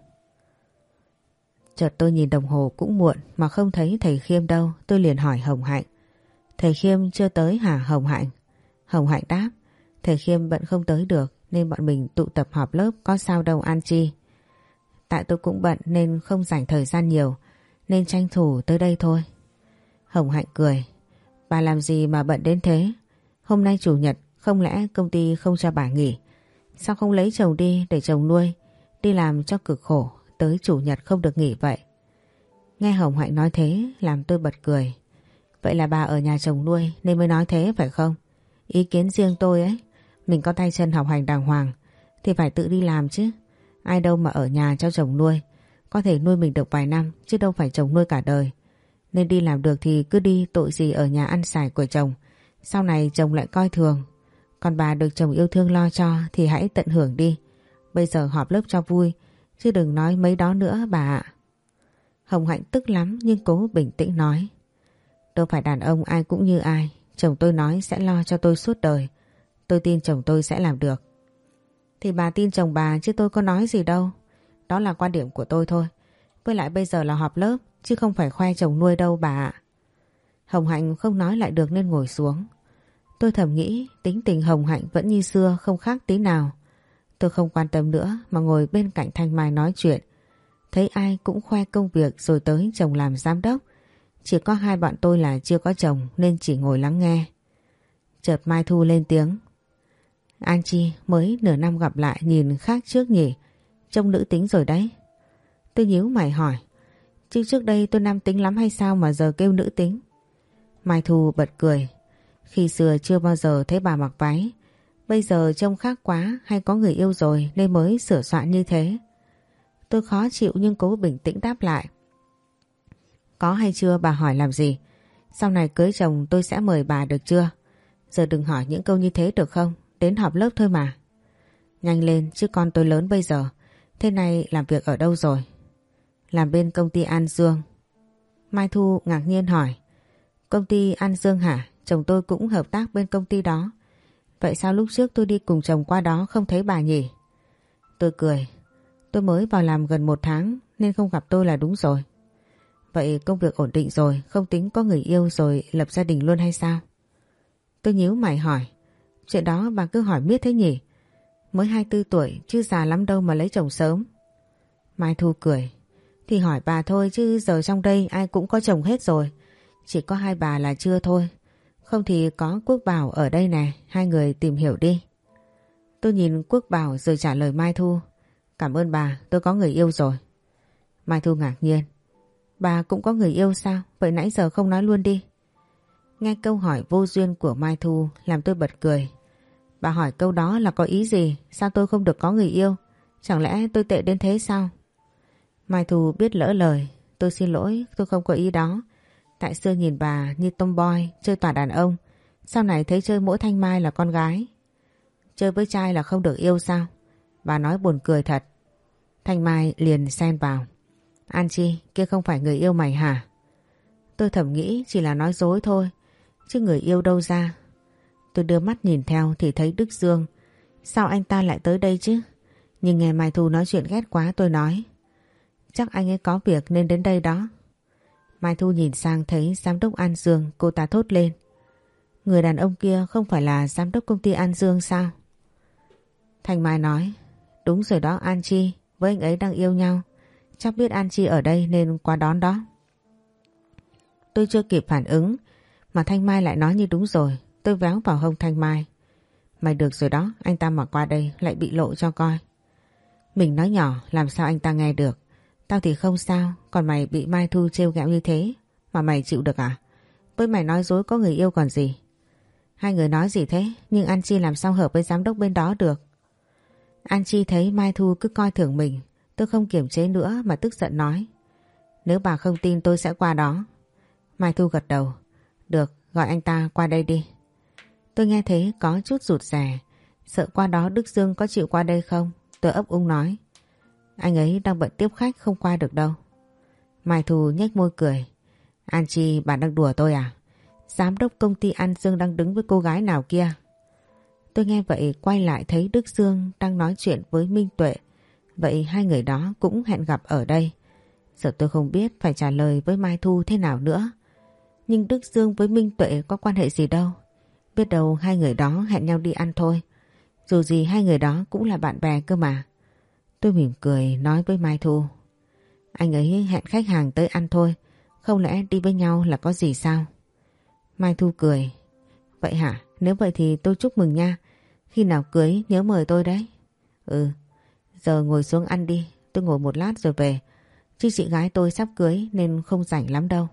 Chợt tôi nhìn đồng hồ cũng muộn mà không thấy thầy Khiêm đâu. Tôi liền hỏi Hồng Hạnh. Thầy Khiêm chưa tới hả Hồng Hạnh? Hồng Hạnh đáp. Thầy Khiêm bận không tới được nên bọn mình tụ tập họp lớp, có sao đâu An Chi. Tại tôi cũng bận nên không dành thời gian nhiều, nên tranh thủ tới đây thôi. Hồng Hạnh cười. Bà làm gì mà bận đến thế? Hôm nay chủ nhật, không lẽ công ty không cho bà nghỉ? Sao không lấy chồng đi để chồng nuôi? Đi làm cho cực khổ, tới chủ nhật không được nghỉ vậy. Nghe Hồng Hạnh nói thế làm tôi bật cười. Vậy là bà ở nhà chồng nuôi nên mới nói thế phải không? Ý kiến riêng tôi ấy, mình có tay chân học hành đàng hoàng thì phải tự đi làm chứ. Ai đâu mà ở nhà cho chồng nuôi. Có thể nuôi mình được vài năm chứ đâu phải chồng nuôi cả đời. Nên đi làm được thì cứ đi, tội gì ở nhà ăn xài của chồng. Sau này chồng lại coi thường. Còn bà được chồng yêu thương lo cho thì hãy tận hưởng đi. Bây giờ họp lớp cho vui, chứ đừng nói mấy đó nữa bà ạ. Hồng Hạnh tức lắm nhưng cố bình tĩnh nói. Đâu phải đàn ông ai cũng như ai. Chồng tôi nói sẽ lo cho tôi suốt đời. Tôi tin chồng tôi sẽ làm được. Thì bà tin chồng bà chứ tôi có nói gì đâu. Đó là quan điểm của tôi thôi. Với lại bây giờ là họp lớp chứ không phải khoe chồng nuôi đâu bà ạ. Hồng Hạnh không nói lại được nên ngồi xuống. Tôi thầm nghĩ tính tình Hồng Hạnh vẫn như xưa, không khác tí nào. Tôi không quan tâm nữa mà ngồi bên cạnh Thanh Mai nói chuyện. Thấy ai cũng khoe công việc rồi tới chồng làm giám đốc. Chỉ có hai bọn tôi là chưa có chồng nên chỉ ngồi lắng nghe. Chợt Mai Thu lên tiếng. An Chi mới nửa năm gặp lại nhìn khác trước nhỉ. Trông nữ tính rồi đấy. Tôi nhíu mày hỏi. Chứ trước đây tôi nam tính lắm hay sao mà giờ kêu nữ tính? Mai Thu bật cười. Khi xưa chưa bao giờ thấy bà mặc váy. Bây giờ trông khác quá hay có người yêu rồi nên mới sửa soạn như thế. Tôi khó chịu nhưng cố bình tĩnh đáp lại. Có hay chưa bà hỏi làm gì? Sau này cưới chồng tôi sẽ mời bà được chưa? Giờ đừng hỏi những câu như thế được không? Đến họp lớp thôi mà. Nhanh lên chứ con tôi lớn bây giờ. Thế này làm việc ở đâu rồi? Làm bên công ty An Dương. Mai Thu ngạc nhiên hỏi. Công ty An Dương hả? Chồng tôi cũng hợp tác bên công ty đó. Vậy sao lúc trước tôi đi cùng chồng qua đó không thấy bà nhỉ? Tôi cười. Tôi mới vào làm gần một tháng nên không gặp tôi là đúng rồi. Vậy công việc ổn định rồi, không tính có người yêu rồi lập gia đình luôn hay sao? Tôi nhíu mày hỏi. Chuyện đó bà cứ hỏi miết thế nhỉ? Mới hai mươi tư tuổi chứ già lắm đâu mà lấy chồng sớm. Mai Thu cười. Thì hỏi bà thôi chứ giờ trong đây ai cũng có chồng hết rồi. Chỉ có hai bà là chưa thôi. Không thì có Quốc Bảo ở đây nè, hai người tìm hiểu đi. Tôi nhìn Quốc Bảo rồi trả lời Mai Thu. Cảm ơn bà, tôi có người yêu rồi. Mai Thu ngạc nhiên. Bà cũng có người yêu sao? Vậy nãy giờ không nói luôn đi. Nghe câu hỏi vô duyên của Mai Thu làm tôi bật cười. Bà hỏi câu đó là có ý gì? Sao tôi không được có người yêu? Chẳng lẽ tôi tệ đến thế sao? Mai Thu biết lỡ lời. Tôi xin lỗi, tôi không có ý đó. Tại xưa nhìn bà như tomboy, chơi toàn đàn ông. Sau này thấy chơi mỗi Thanh Mai là con gái. Chơi với trai là không được yêu sao? Bà nói buồn cười thật. Thanh Mai liền xen vào. An Chi, kia không phải người yêu mày hả? Tôi thầm nghĩ chỉ là nói dối thôi. Chứ người yêu đâu ra. Tôi đưa mắt nhìn theo thì thấy Đức Dương. Sao anh ta lại tới đây chứ? Nhưng nghe Mai Thu nói chuyện ghét quá tôi nói. Chắc anh ấy có việc nên đến đây đó. Mai Thu nhìn sang thấy giám đốc An Dương, cô ta thốt lên. Người đàn ông kia không phải là giám đốc công ty An Dương sao? Thanh Mai nói. Đúng rồi đó An Chi, với anh ấy đang yêu nhau. Chắc biết An Chi ở đây nên qua đón đó. Tôi chưa kịp phản ứng mà Thanh Mai lại nói như đúng rồi. Tôi véo vào hông Thanh Mai. Mày được rồi đó, anh ta mà qua đây lại bị lộ cho coi. Mình nói nhỏ làm sao anh ta nghe được. Tao thì không sao, còn mày bị Mai Thu trêu ghẹo như thế mà mày chịu được à? Với mày nói dối có người yêu còn gì. Hai người nói gì thế? Nhưng An Chi làm sao hợp với giám đốc bên đó được? An Chi thấy Mai Thu cứ coi thường mình. Tôi không kiềm chế nữa mà tức giận nói. Nếu bà không tin tôi sẽ qua đó. Mai Thu gật đầu. Được, gọi anh ta qua đây đi. Tôi nghe thế có chút rụt rè. Sợ qua đó Đức Dương có chịu qua đây không? Tôi ấp úng nói. Anh ấy đang bận tiếp khách không qua được đâu. Mai Thu nhếch môi cười. An Chi, bà đang đùa tôi à? Giám đốc công ty An Dương đang đứng với cô gái nào kia? Tôi nghe vậy quay lại thấy Đức Dương đang nói chuyện với Minh Tuệ. Vậy hai người đó cũng hẹn gặp ở đây. Giờ tôi không biết phải trả lời với Mai Thu thế nào nữa. Nhưng Đức Dương với Minh Tuệ có quan hệ gì đâu. Biết đâu hai người đó hẹn nhau đi ăn thôi. Dù gì hai người đó cũng là bạn bè cơ mà. Tôi mỉm cười nói với Mai Thu. Anh ấy hẹn khách hàng tới ăn thôi. Không lẽ đi với nhau là có gì sao? Mai Thu cười. Vậy hả? Nếu vậy thì tôi chúc mừng nha. Khi nào cưới nhớ mời tôi đấy. Ừ. Giờ ngồi xuống ăn đi. Tôi ngồi một lát rồi về. Chứ chị gái tôi sắp cưới nên không rảnh lắm đâu.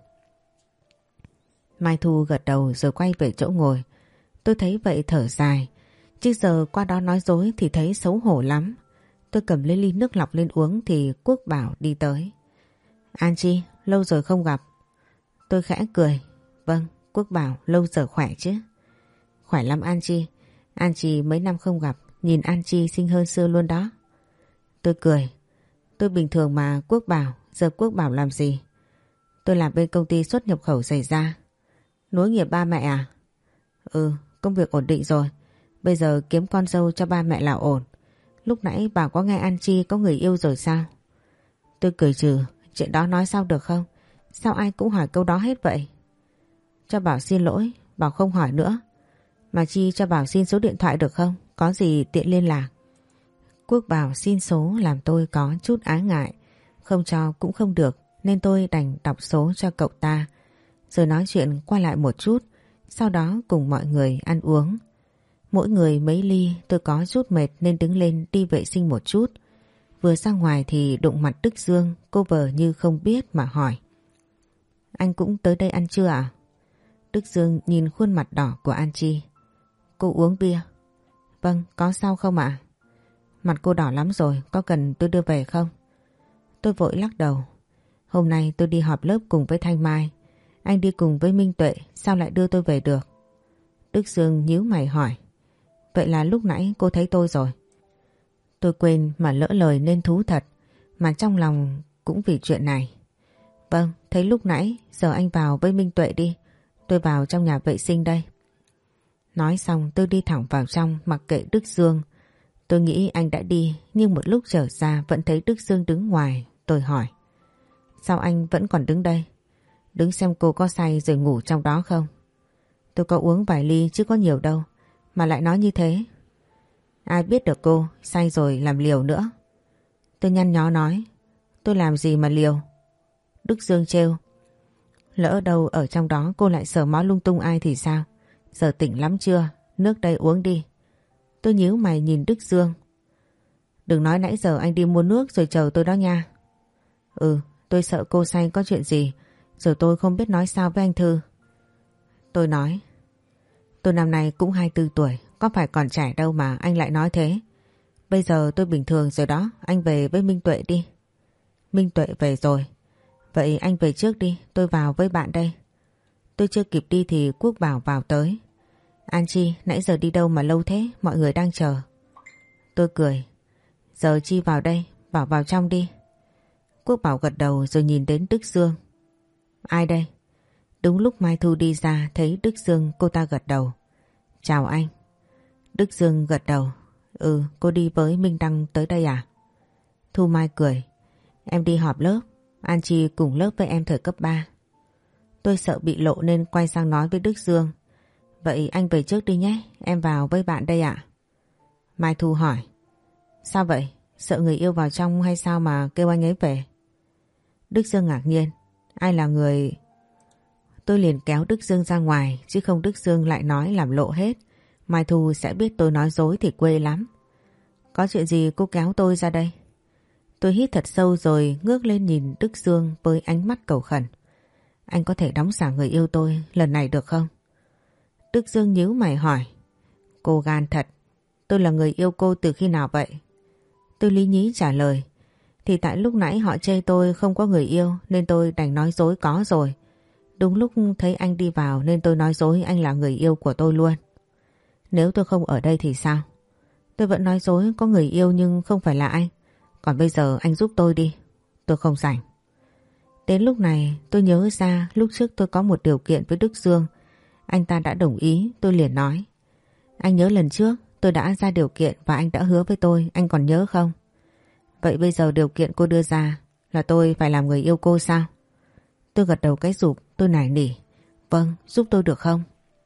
Mai Thu gật đầu rồi quay về chỗ ngồi. Tôi thấy vậy thở dài. Chứ giờ qua đó nói dối thì thấy xấu hổ lắm. Tôi cầm lấy ly nước lọc lên uống thì Quốc Bảo đi tới. An Chi, lâu rồi không gặp. Tôi khẽ cười. Vâng, Quốc Bảo lâu giờ khỏe chứ? Khỏe lắm An Chi. An Chi mấy năm không gặp, nhìn An Chi xinh hơn xưa luôn đó. Tôi cười. Tôi bình thường mà Quốc Bảo, giờ Quốc Bảo làm gì? Tôi làm bên công ty xuất nhập khẩu giày da. Nối nghiệp ba mẹ à? Ừ, công việc ổn định rồi. Bây giờ kiếm con dâu cho ba mẹ là ổn. Lúc nãy bà có nghe An Chi có người yêu rồi sao? Tôi cười trừ, chuyện đó nói sao được không? Sao ai cũng hỏi câu đó hết vậy? Cho Bảo xin lỗi, Bảo không hỏi nữa. Mà Chi cho Bảo xin số điện thoại được không? Có gì tiện liên lạc. Quốc Bảo xin số làm tôi có chút ái ngại. Không cho cũng không được nên tôi đành đọc số cho cậu ta. Rồi nói chuyện qua lại một chút. Sau đó cùng mọi người ăn uống. Mỗi người mấy ly, tôi có chút mệt nên đứng lên đi vệ sinh một chút. Vừa ra ngoài thì đụng mặt Đức Dương, cô vờ như không biết mà hỏi. Anh cũng tới đây ăn trưa à? Đức Dương nhìn khuôn mặt đỏ của An Chi. Cô uống bia? Vâng, có sao không ạ? Mặt cô đỏ lắm rồi, có cần tôi đưa về không? Tôi vội lắc đầu. Hôm nay tôi đi họp lớp cùng với Thanh Mai. Anh đi cùng với Minh Tuệ, sao lại đưa tôi về được? Đức Dương nhíu mày hỏi. Vậy là lúc nãy cô thấy tôi rồi. Tôi quên mà lỡ lời nên thú thật, mà trong lòng cũng vì chuyện này. Vâng, thấy lúc nãy, giờ anh vào với Minh Tuệ đi. Tôi vào trong nhà vệ sinh đây. Nói xong tôi đi thẳng vào trong mặc kệ Đức Dương. Tôi nghĩ anh đã đi, nhưng một lúc trở ra vẫn thấy Đức Dương đứng ngoài. Tôi hỏi. Sao anh vẫn còn đứng đây? Đứng xem cô có say rồi ngủ trong đó không? Tôi có uống vài ly chứ có nhiều đâu, mà lại nói như thế. Ai biết được cô, say rồi làm liều nữa. Tôi nhăn nhó nói. Tôi làm gì mà liều? Đức Dương trêu. Lỡ đâu ở trong đó cô lại sờ mó lung tung ai thì sao? Giờ tỉnh lắm chưa? Nước đây uống đi. Tôi nhíu mày nhìn Đức Dương. Đừng nói nãy giờ anh đi mua nước rồi chờ tôi đó nha. Ừ, tôi sợ cô say có chuyện gì, rồi tôi không biết nói sao với anh Thư. Tôi nói. Tôi năm nay cũng hai mươi tư tuổi, có phải còn trẻ đâu mà anh lại nói thế. Bây giờ tôi bình thường rồi đó, anh về với Minh Tuệ đi. Minh Tuệ về rồi. Vậy anh về trước đi, tôi vào với bạn đây. Tôi chưa kịp đi thì Quốc Bảo vào tới. An Chi, nãy giờ đi đâu mà lâu thế, mọi người đang chờ. Tôi cười. Giờ Chi vào đây, Bảo vào trong đi. Quốc Bảo gật đầu rồi nhìn đến Đức Dương. Ai đây? Đúng lúc Mai Thu đi ra thấy Đức Dương, cô ta gật đầu. Chào anh. Đức Dương gật đầu. Ừ, cô đi với Minh Đăng tới đây à? Thu Mai cười. Em đi họp lớp, An Chi cùng lớp với em thời cấp ba. Tôi sợ bị lộ nên quay sang nói với Đức Dương. Vậy anh về trước đi nhé, em vào với bạn đây ạ. Mai Thu hỏi. Sao vậy? Sợ người yêu vào trong hay sao mà kêu anh ấy về? Đức Dương ngạc nhiên. Ai là người... Tôi liền kéo Đức Dương ra ngoài, chứ không Đức Dương lại nói làm lộ hết. Mai Thu sẽ biết tôi nói dối thì quê lắm. Có chuyện gì cô kéo tôi ra đây? Tôi hít thật sâu rồi ngước lên nhìn Đức Dương với ánh mắt cầu khẩn. Anh có thể đóng giả người yêu tôi lần này được không? Đức Dương nhíu mày hỏi. Cô gan thật. Tôi là người yêu cô từ khi nào vậy? Tôi lý nhí trả lời. Thì tại lúc nãy họ chê tôi không có người yêu nên tôi đành nói dối có rồi. Đúng lúc thấy anh đi vào nên tôi nói dối anh là người yêu của tôi luôn. Nếu tôi không ở đây thì sao? Tôi vẫn nói dối có người yêu nhưng không phải là anh. Còn bây giờ anh giúp tôi đi. Tôi không rảnh. Đến lúc này tôi nhớ ra lúc trước tôi có một điều kiện với Đức Dương. Anh ta đã đồng ý, tôi liền nói. Anh nhớ lần trước tôi đã ra điều kiện và anh đã hứa với tôi, anh còn nhớ không? Vậy bây giờ điều kiện cô đưa ra là tôi phải làm người yêu cô sao? Tôi gật đầu cái rụp, tôi nài nỉ. Vâng, giúp tôi được không?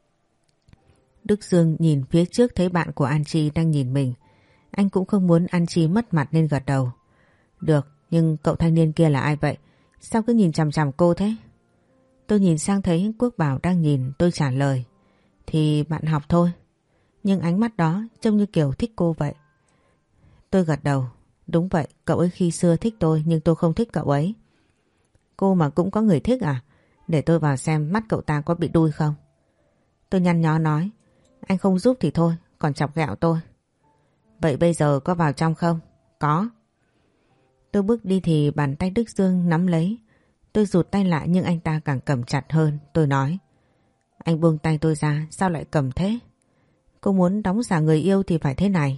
Đức Dương nhìn phía trước thấy bạn của An Chi đang nhìn mình. Anh cũng không muốn An Chi mất mặt nên gật đầu. Được, nhưng cậu thanh niên kia là ai vậy? Sao cứ nhìn chằm chằm cô thế? Tôi nhìn sang thấy Quốc Bảo đang nhìn, tôi trả lời. Thì bạn học thôi. Nhưng ánh mắt đó trông như kiểu thích cô vậy. Tôi gật đầu. Đúng vậy, cậu ấy khi xưa thích tôi nhưng tôi không thích cậu ấy. Cô mà cũng có người thích à? Để tôi vào xem mắt cậu ta có bị đui không. Tôi nhăn nhó nói. Anh không giúp thì thôi, còn chọc ghẹo tôi. Vậy bây giờ có vào trong không? Có. Tôi bước đi thì bàn tay Đức Dương nắm lấy. Tôi rụt tay lại nhưng anh ta càng cầm chặt hơn. Tôi nói. Anh buông tay tôi ra, sao lại cầm thế? Cô muốn đóng giả người yêu thì phải thế này.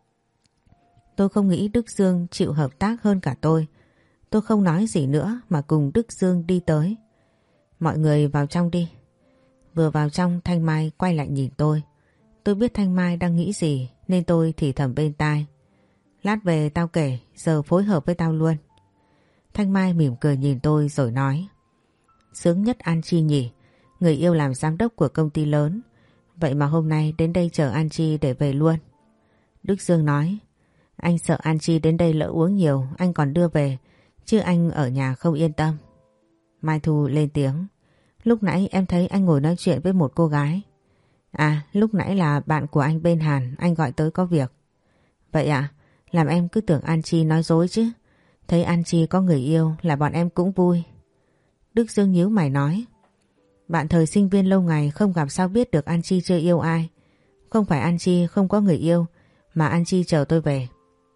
Tôi không nghĩ Đức Dương chịu hợp tác hơn cả tôi. Tôi không nói gì nữa mà cùng Đức Dương đi tới. Mọi người vào trong đi. Vừa vào trong Thanh Mai quay lại nhìn tôi. Tôi biết Thanh Mai đang nghĩ gì nên tôi thì thầm bên tai. Lát về tao kể, giờ phối hợp với tao luôn. Thanh Mai mỉm cười nhìn tôi rồi nói. Sướng nhất An Chi nhỉ, người yêu làm giám đốc của công ty lớn. Vậy mà hôm nay đến đây chờ An Chi để về luôn. Đức Dương nói. Anh sợ An Chi đến đây lỡ uống nhiều, anh còn đưa về, chứ anh ở nhà không yên tâm. Mai Thu lên tiếng. Lúc nãy em thấy anh ngồi nói chuyện với một cô gái. À, lúc nãy là bạn của anh bên Hàn, anh gọi tới có việc. Vậy ạ, à, làm em cứ tưởng An Chi nói dối chứ. Thấy An Chi có người yêu là bọn em cũng vui. Đức Dương nhíu mày nói. Bạn thời sinh viên lâu ngày không gặp sao biết được An Chi chưa yêu ai. Không phải An Chi không có người yêu, mà An Chi chờ tôi về.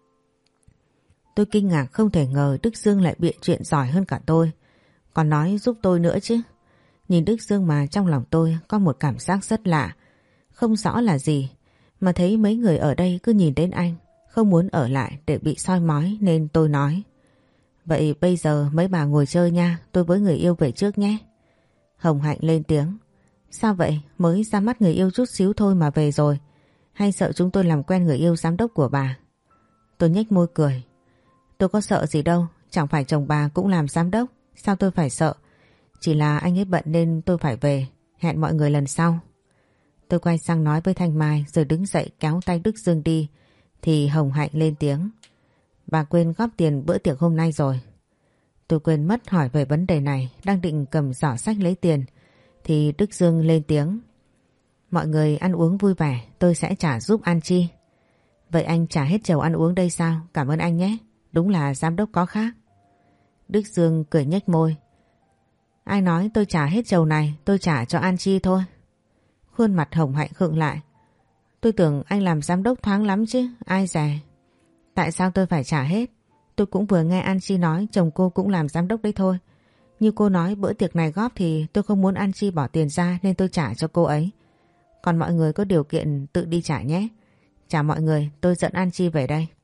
Tôi kinh ngạc không thể ngờ Đức Dương lại bịa chuyện giỏi hơn cả tôi. Còn nói giúp tôi nữa chứ. Nhìn Đức Dương mà trong lòng tôi có một cảm giác rất lạ. Không rõ là gì, mà thấy mấy người ở đây cứ nhìn đến anh, không muốn ở lại để bị soi mói nên tôi nói. Vậy bây giờ mấy bà ngồi chơi nha, tôi với người yêu về trước nhé. Hồng Hạnh lên tiếng. Sao vậy, mới ra mắt người yêu chút xíu thôi mà về rồi? Hay sợ chúng tôi làm quen người yêu giám đốc của bà? Tôi nhếch môi cười. Tôi có sợ gì đâu, chẳng phải chồng bà cũng làm giám đốc, sao tôi phải sợ? Chỉ là anh ấy bận nên tôi phải về, hẹn mọi người lần sau. Tôi quay sang nói với Thanh Mai rồi đứng dậy kéo tay Đức Dương đi, thì Hồng Hạnh lên tiếng. Bà quên góp tiền bữa tiệc hôm nay rồi. Tôi quên mất hỏi về vấn đề này, đang định cầm giỏ sách lấy tiền, thì Đức Dương lên tiếng. Mọi người ăn uống vui vẻ, tôi sẽ trả giúp An Chi. Vậy anh trả hết chầu ăn uống đây sao? Cảm ơn anh nhé, đúng là giám đốc có khác. Đức Dương cười nhếch môi. Ai nói tôi trả hết chầu này, tôi trả cho An Chi thôi. Khuôn mặt Hồng Hạnh khựng lại. Tôi tưởng anh làm giám đốc thoáng lắm chứ, ai dè. Tại sao tôi phải trả hết? Tôi cũng vừa nghe An Chi nói chồng cô cũng làm giám đốc đấy thôi. Như cô nói bữa tiệc này góp thì tôi không muốn An Chi bỏ tiền ra nên tôi trả cho cô ấy. Còn mọi người có điều kiện tự đi trả nhé. Chào mọi người, tôi dẫn An Chi về đây.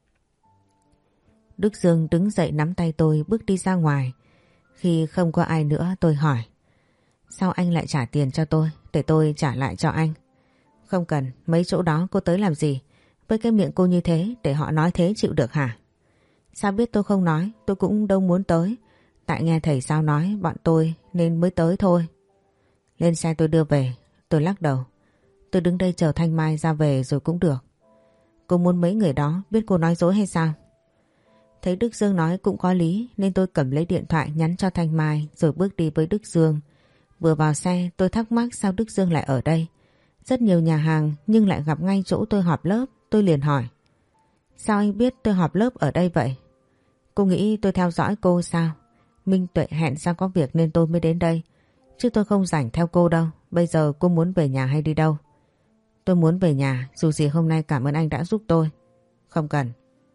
Đức Dương đứng dậy nắm tay tôi bước đi ra ngoài. Khi không có ai nữa tôi hỏi. Sao anh lại trả tiền cho tôi để tôi trả lại cho anh? Không cần, mấy chỗ đó cô tới làm gì? Với cái miệng cô như thế để họ nói thế chịu được hả? Sao biết tôi không nói, tôi cũng đâu muốn tới. Tại nghe thầy sao nói bọn tôi nên mới tới thôi. Lên xe tôi đưa về, tôi lắc đầu. Tôi đứng đây chờ Thanh Mai ra về rồi cũng được. Cô muốn mấy người đó biết cô nói dối hay sao? Thấy Đức Dương nói cũng có lý nên tôi cầm lấy điện thoại nhắn cho Thanh Mai rồi bước đi với Đức Dương. Vừa vào xe tôi thắc mắc sao Đức Dương lại ở đây. Rất nhiều nhà hàng nhưng lại gặp ngay chỗ tôi họp lớp. Tôi liền hỏi. Sao anh biết tôi họp lớp ở đây vậy? Cô nghĩ tôi theo dõi cô sao? Minh Tuệ hẹn sao có việc nên tôi mới đến đây. Chứ tôi không rảnh theo cô đâu. Bây giờ cô muốn về nhà hay đi đâu? Tôi muốn về nhà, dù gì hôm nay cảm ơn anh đã giúp tôi. Không cần.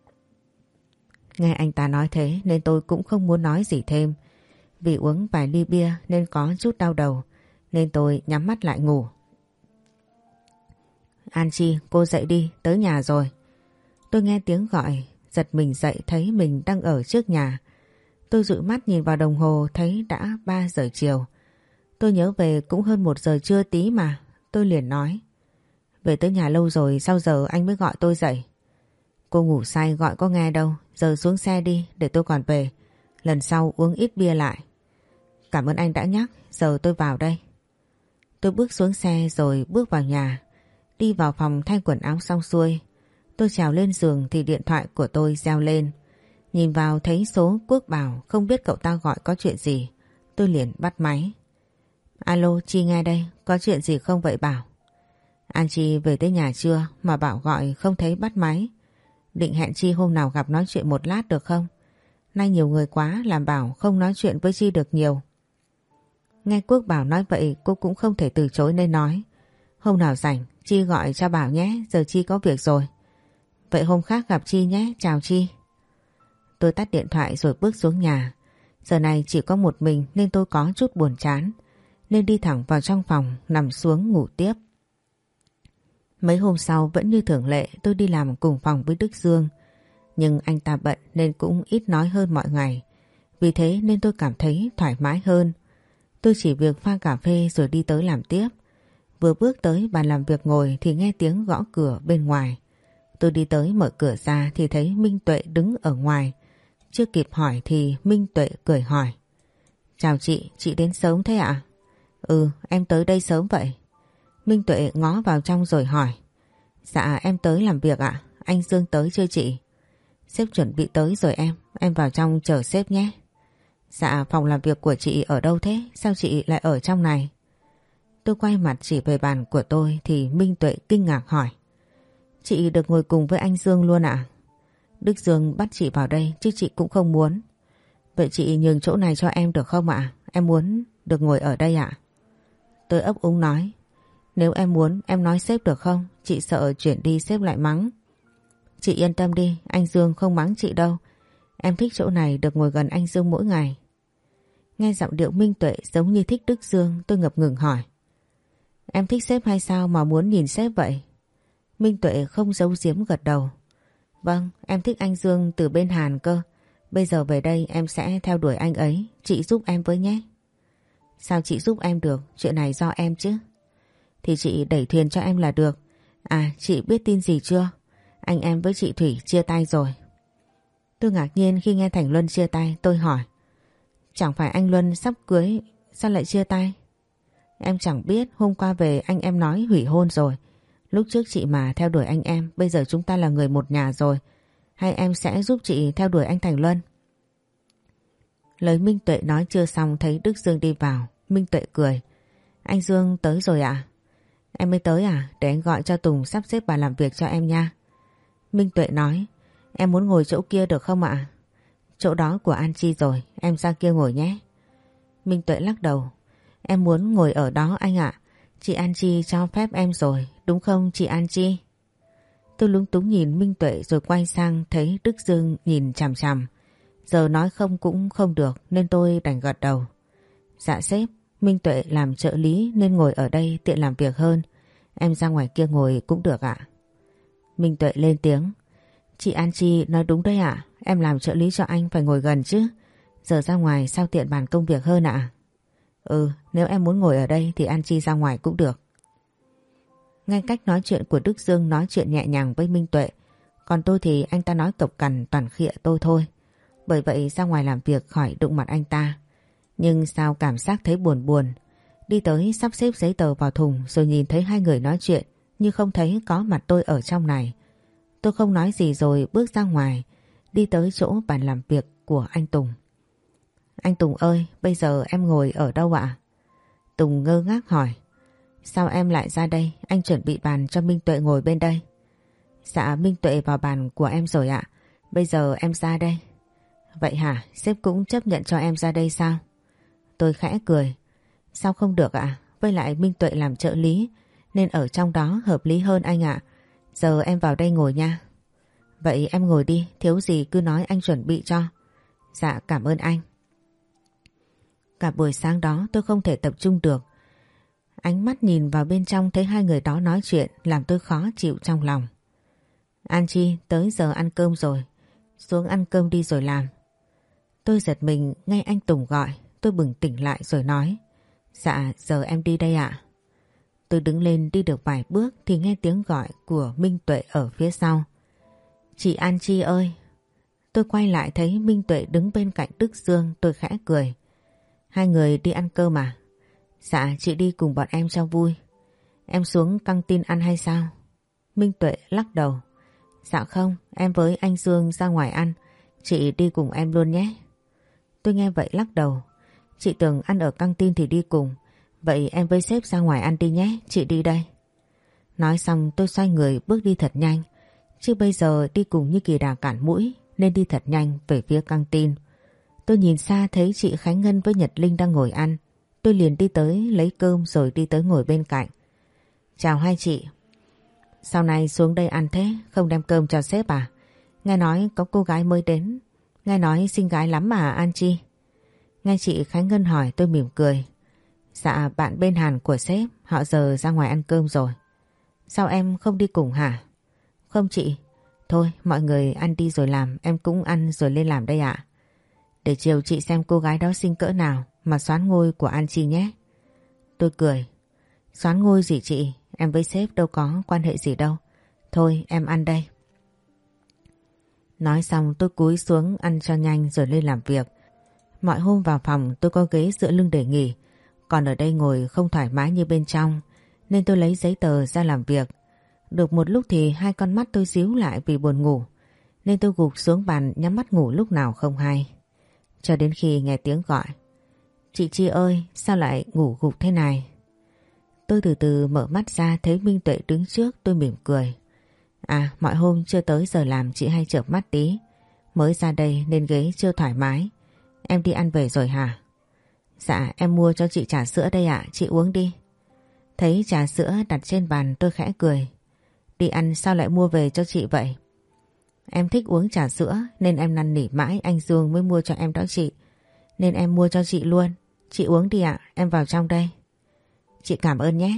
Nghe anh ta nói thế nên tôi cũng không muốn nói gì thêm. Vì uống vài ly bia nên có chút đau đầu, nên tôi nhắm mắt lại ngủ. An Chi, cô dậy đi, tới nhà rồi. Tôi nghe tiếng gọi, giật mình dậy thấy mình đang ở trước nhà. Tôi dụi mắt nhìn vào đồng hồ thấy đã ba giờ chiều. Tôi nhớ về cũng hơn một giờ trưa tí mà. Tôi liền nói. Về tới nhà lâu rồi, sao giờ anh mới gọi tôi dậy? Cô ngủ say gọi có nghe đâu. Giờ xuống xe đi để tôi còn về. Lần sau uống ít bia lại. Cảm ơn anh đã nhắc, giờ tôi vào đây. Tôi bước xuống xe rồi bước vào nhà. Đi vào phòng thay quần áo xong xuôi. Tôi trèo lên giường thì điện thoại của tôi reo lên. Nhìn vào thấy số Quốc Bảo, không biết cậu ta gọi có chuyện gì. Tôi liền bắt máy. Alo, Chi nghe đây, có chuyện gì không vậy Bảo? An Chi về tới nhà chưa mà Bảo gọi không thấy bắt máy. Định hẹn Chi hôm nào gặp nói chuyện một lát được không? Nay nhiều người quá làm Bảo không nói chuyện với Chi được nhiều. Nghe Quốc Bảo nói vậy cô cũng không thể từ chối nên nói. Hôm nào rảnh Chi gọi cho Bảo nhé, giờ Chi có việc rồi. Vậy hôm khác gặp Chi nhé, chào Chi. Tôi tắt điện thoại rồi bước xuống nhà. Giờ này chỉ có một mình nên tôi có chút buồn chán. Nên đi thẳng vào trong phòng nằm xuống ngủ tiếp. Mấy hôm sau vẫn như thường lệ tôi đi làm cùng phòng với Đức Dương. Nhưng anh ta bận nên cũng ít nói hơn mọi ngày. Vì thế nên tôi cảm thấy thoải mái hơn. Tôi chỉ việc pha cà phê rồi đi tới làm tiếp. Vừa bước tới bàn làm việc ngồi thì nghe tiếng gõ cửa bên ngoài. Tôi đi tới mở cửa ra thì thấy Minh Tuệ đứng ở ngoài. Chưa kịp hỏi thì Minh Tuệ cười hỏi. Chào chị, chị đến sớm thế ạ? Ừ, em tới đây sớm vậy. Minh Tuệ ngó vào trong rồi hỏi. Dạ em tới làm việc ạ, anh Dương tới chưa chị? Sếp chuẩn bị tới rồi em, em vào trong chờ sếp nhé. Dạ phòng làm việc của chị ở đâu thế, sao chị lại ở trong này? Tôi quay mặt chỉ về bàn của tôi thì Minh Tuệ kinh ngạc hỏi. Chị được ngồi cùng với anh Dương luôn ạ? Đức Dương bắt chị vào đây chứ chị cũng không muốn. Vậy chị nhường chỗ này cho em được không ạ? Em muốn được ngồi ở đây ạ. Tôi ấp úng nói. Nếu em muốn em nói sếp được không? Chị sợ chuyển đi sếp lại mắng. Chị yên tâm đi, anh Dương không mắng chị đâu. Em thích chỗ này được ngồi gần anh Dương mỗi ngày. Nghe giọng điệu Minh Tuệ giống như thích Đức Dương, tôi ngập ngừng hỏi. Em thích sếp hay sao mà muốn nhìn sếp vậy? Minh Tuệ không giấu giếm gật đầu. Vâng, em thích anh Dương từ bên Hàn cơ. Bây giờ về đây em sẽ theo đuổi anh ấy, chị giúp em với nhé. Sao chị giúp em được, chuyện này do em chứ. Thì chị đẩy thuyền cho em là được. À, chị biết tin gì chưa? Anh em với chị Thủy chia tay rồi. Tôi ngạc nhiên khi nghe Thành Luân chia tay, tôi hỏi. Chẳng phải anh Luân sắp cưới, sao lại chia tay? Em chẳng biết, hôm qua về anh em nói hủy hôn rồi. Lúc trước chị mà theo đuổi anh em, bây giờ chúng ta là người một nhà rồi. Hay em sẽ giúp chị theo đuổi anh Thành Luân? Lời Minh Tuệ nói chưa xong thấy Đức Dương đi vào. Minh Tuệ cười. Anh Dương tới rồi ạ? Em mới tới à? Để anh gọi cho Tùng sắp xếp bà làm việc cho em nha. Minh Tuệ nói. Em muốn ngồi chỗ kia được không ạ? Chỗ đó của An Chi rồi, em ra kia ngồi nhé. Minh Tuệ lắc đầu. Em muốn ngồi ở đó anh ạ. Chị An Chi cho phép em rồi, đúng không chị An Chi? Tôi lúng túng nhìn Minh Tuệ rồi quay sang thấy Đức Dương nhìn chằm chằm. Giờ nói không cũng không được nên tôi đành gật đầu. Dạ sếp, Minh Tuệ làm trợ lý nên ngồi ở đây tiện làm việc hơn. Em ra ngoài kia ngồi cũng được ạ. Minh Tuệ lên tiếng. Chị An Chi nói đúng đấy ạ. Em làm trợ lý cho anh phải ngồi gần chứ. Giờ ra ngoài sao tiện bàn công việc hơn ạ? Ừ, nếu em muốn ngồi ở đây thì An Chi ra ngoài cũng được. Nghe cách nói chuyện của Đức Dương nói chuyện nhẹ nhàng với Minh Tuệ. Còn tôi thì anh ta nói cộc cằn toàn khịa tôi thôi. Bởi vậy ra ngoài làm việc khỏi đụng mặt anh ta. Nhưng sao cảm giác thấy buồn buồn. Đi tới sắp xếp giấy tờ vào thùng rồi nhìn thấy hai người nói chuyện như không thấy có mặt tôi ở trong này. Tôi không nói gì rồi bước ra ngoài, đi tới chỗ bàn làm việc của anh Tùng. Anh Tùng ơi, bây giờ em ngồi ở đâu ạ? Tùng ngơ ngác hỏi. Sao em lại ra đây? Anh chuẩn bị bàn cho Minh Tuệ ngồi bên đây. Dạ, Minh Tuệ vào bàn của em rồi ạ. Bây giờ em ra đây. Vậy hả? Sếp cũng chấp nhận cho em ra đây sao? Tôi khẽ cười. Sao không được ạ? Với lại Minh Tuệ làm trợ lý nên ở trong đó hợp lý hơn anh ạ. Giờ em vào đây ngồi nha. Vậy em ngồi đi, thiếu gì cứ nói anh chuẩn bị cho. Dạ cảm ơn anh. Cả buổi sáng đó tôi không thể tập trung được. Ánh mắt nhìn vào bên trong thấy hai người đó nói chuyện làm tôi khó chịu trong lòng. An Chi, tới giờ ăn cơm rồi. Xuống ăn cơm đi rồi làm. Tôi giật mình nghe anh Tùng gọi. Tôi bừng tỉnh lại rồi nói. Dạ, giờ em đi đây ạ. Tôi đứng lên đi được vài bước thì nghe tiếng gọi của Minh Tuệ ở phía sau. Chị An Chi ơi! Tôi quay lại thấy Minh Tuệ đứng bên cạnh Đức Dương, tôi khẽ cười. Hai người đi ăn cơm à? Dạ, chị đi cùng bọn em cho vui. Em xuống căng tin ăn hay sao? Minh Tuệ lắc đầu. Dạ không, em với anh Dương ra ngoài ăn. Chị đi cùng em luôn nhé. Tôi nghe vậy lắc đầu. Chị tưởng ăn ở căng tin thì đi cùng. Vậy em với sếp ra ngoài ăn đi nhé, chị đi đây. Nói xong tôi xoay người bước đi thật nhanh. Chứ bây giờ đi cùng như kỳ đà cản mũi nên đi thật nhanh về phía căng tin. Tôi nhìn xa thấy chị Khánh Ngân với Nhật Linh đang ngồi ăn. Tôi liền đi tới lấy cơm rồi đi tới ngồi bên cạnh. Chào hai chị. Sau này xuống đây ăn thế, không đem cơm cho sếp à? Nghe nói có cô gái mới đến. Nghe nói xinh gái lắm mà An Chi. Nghe chị Khánh Ngân hỏi tôi mỉm cười. Dạ bạn bên Hàn của sếp, họ giờ ra ngoài ăn cơm rồi. Sao em không đi cùng hả? Không chị. Thôi mọi người ăn đi rồi làm, em cũng ăn rồi lên làm đây ạ. Để chiều chị xem cô gái đó xinh cỡ nào mà soán ngôi của An Chi nhé. Tôi cười. Soán ngôi gì chị? Em với sếp đâu có quan hệ gì đâu. Thôi em ăn đây. Nói xong tôi cúi xuống ăn cho nhanh rồi lên làm việc. Mọi hôm vào phòng tôi có ghế dựa lưng để nghỉ. Còn ở đây ngồi không thoải mái như bên trong, nên tôi lấy giấy tờ ra làm việc. Được một lúc thì hai con mắt tôi díu lại vì buồn ngủ, nên tôi gục xuống bàn nhắm mắt ngủ lúc nào không hay. Cho đến khi nghe tiếng gọi. Chị Chi ơi, sao lại ngủ gục thế này? Tôi từ từ mở mắt ra thấy Minh Tuệ đứng trước, tôi mỉm cười. À, mọi hôm chưa tới giờ làm chị hay chợp mắt tí. Mới ra đây nên ghế chưa thoải mái. Em đi ăn về rồi hả? Dạ, em mua cho chị trà sữa đây ạ, chị uống đi. Thấy trà sữa đặt trên bàn tôi khẽ cười. Đi ăn sao lại mua về cho chị vậy? Em thích uống trà sữa nên em năn nỉ mãi anh Dương mới mua cho em đó chị. Nên em mua cho chị luôn. Chị uống đi ạ, em vào trong đây. Chị cảm ơn nhé.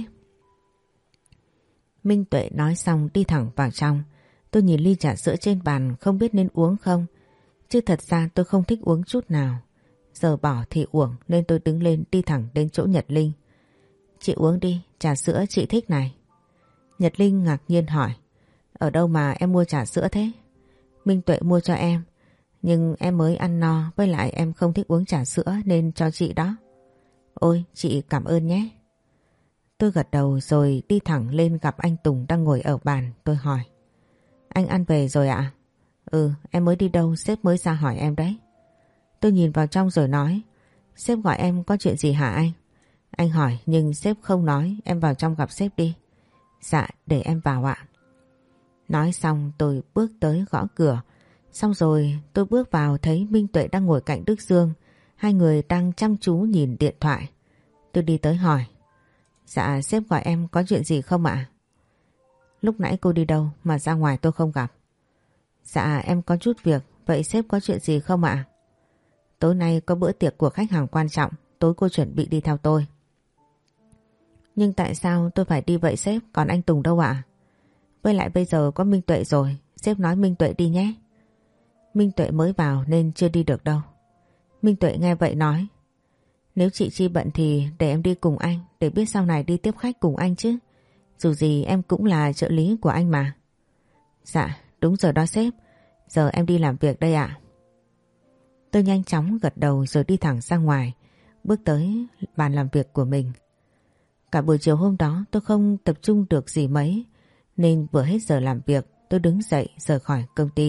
Minh Tuệ nói xong đi thẳng vào trong. Tôi nhìn ly trà sữa trên bàn không biết nên uống không. Chứ thật ra tôi không thích uống chút nào. Giờ bỏ thì uổng nên tôi đứng lên đi thẳng đến chỗ Nhật Linh. Chị uống đi, trà sữa chị thích này. Nhật Linh ngạc nhiên hỏi. Ở đâu mà em mua trà sữa thế? Minh Tuệ mua cho em. Nhưng em mới ăn no, với lại em không thích uống trà sữa nên cho chị đó. Ôi, chị cảm ơn nhé. Tôi gật đầu rồi đi thẳng lên gặp anh Tùng đang ngồi ở bàn. Tôi hỏi. Anh ăn về rồi ạ? Ừ, em mới đi đâu, sếp mới ra hỏi em đấy. Tôi nhìn vào trong rồi nói. Sếp gọi em có chuyện gì hả anh? Anh hỏi nhưng sếp không nói, em vào trong gặp sếp đi. Dạ, để em vào ạ. Nói xong tôi bước tới gõ cửa. Xong rồi tôi bước vào thấy Minh Tuệ đang ngồi cạnh Đức Dương. Hai người đang chăm chú nhìn điện thoại. Tôi đi tới hỏi. Dạ, sếp gọi em có chuyện gì không ạ? Lúc nãy cô đi đâu mà ra ngoài tôi không gặp? Dạ, em có chút việc. Vậy sếp có chuyện gì không ạ? Tối nay có bữa tiệc của khách hàng quan trọng. Tối cô chuẩn bị đi theo tôi. Nhưng tại sao tôi phải đi vậy sếp? Còn anh Tùng đâu ạ? Với lại bây giờ có Minh Tuệ rồi. Sếp nói Minh Tuệ đi nhé. Minh Tuệ mới vào nên chưa đi được đâu. Minh Tuệ nghe vậy nói. Nếu chị Chi bận thì để em đi cùng anh, để biết sau này đi tiếp khách cùng anh chứ. Dù gì em cũng là trợ lý của anh mà. Dạ, đúng rồi đó sếp. Giờ em đi làm việc đây ạ. Tôi nhanh chóng gật đầu rồi đi thẳng ra ngoài, bước tới bàn làm việc của mình. Cả buổi chiều hôm đó tôi không tập trung được gì mấy, nên vừa hết giờ làm việc tôi đứng dậy rời khỏi công ty.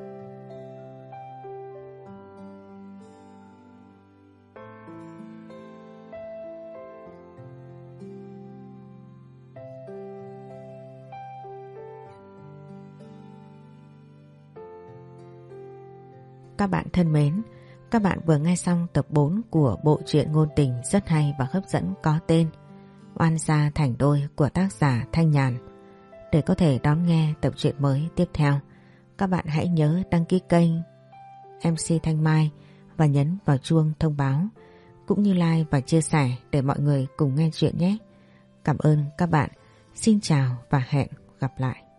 Các bạn thân mến, các bạn vừa nghe xong tập bốn của bộ truyện ngôn tình rất hay và hấp dẫn có tên Oan gia thành đôi của tác giả Thanh Nhàn. Để có thể đón nghe tập truyện mới tiếp theo, các bạn hãy nhớ đăng ký kênh em xê Thanh Mai và nhấn vào chuông thông báo, cũng như like và chia sẻ để mọi người cùng nghe chuyện nhé. Cảm ơn các bạn. Xin chào và hẹn gặp lại.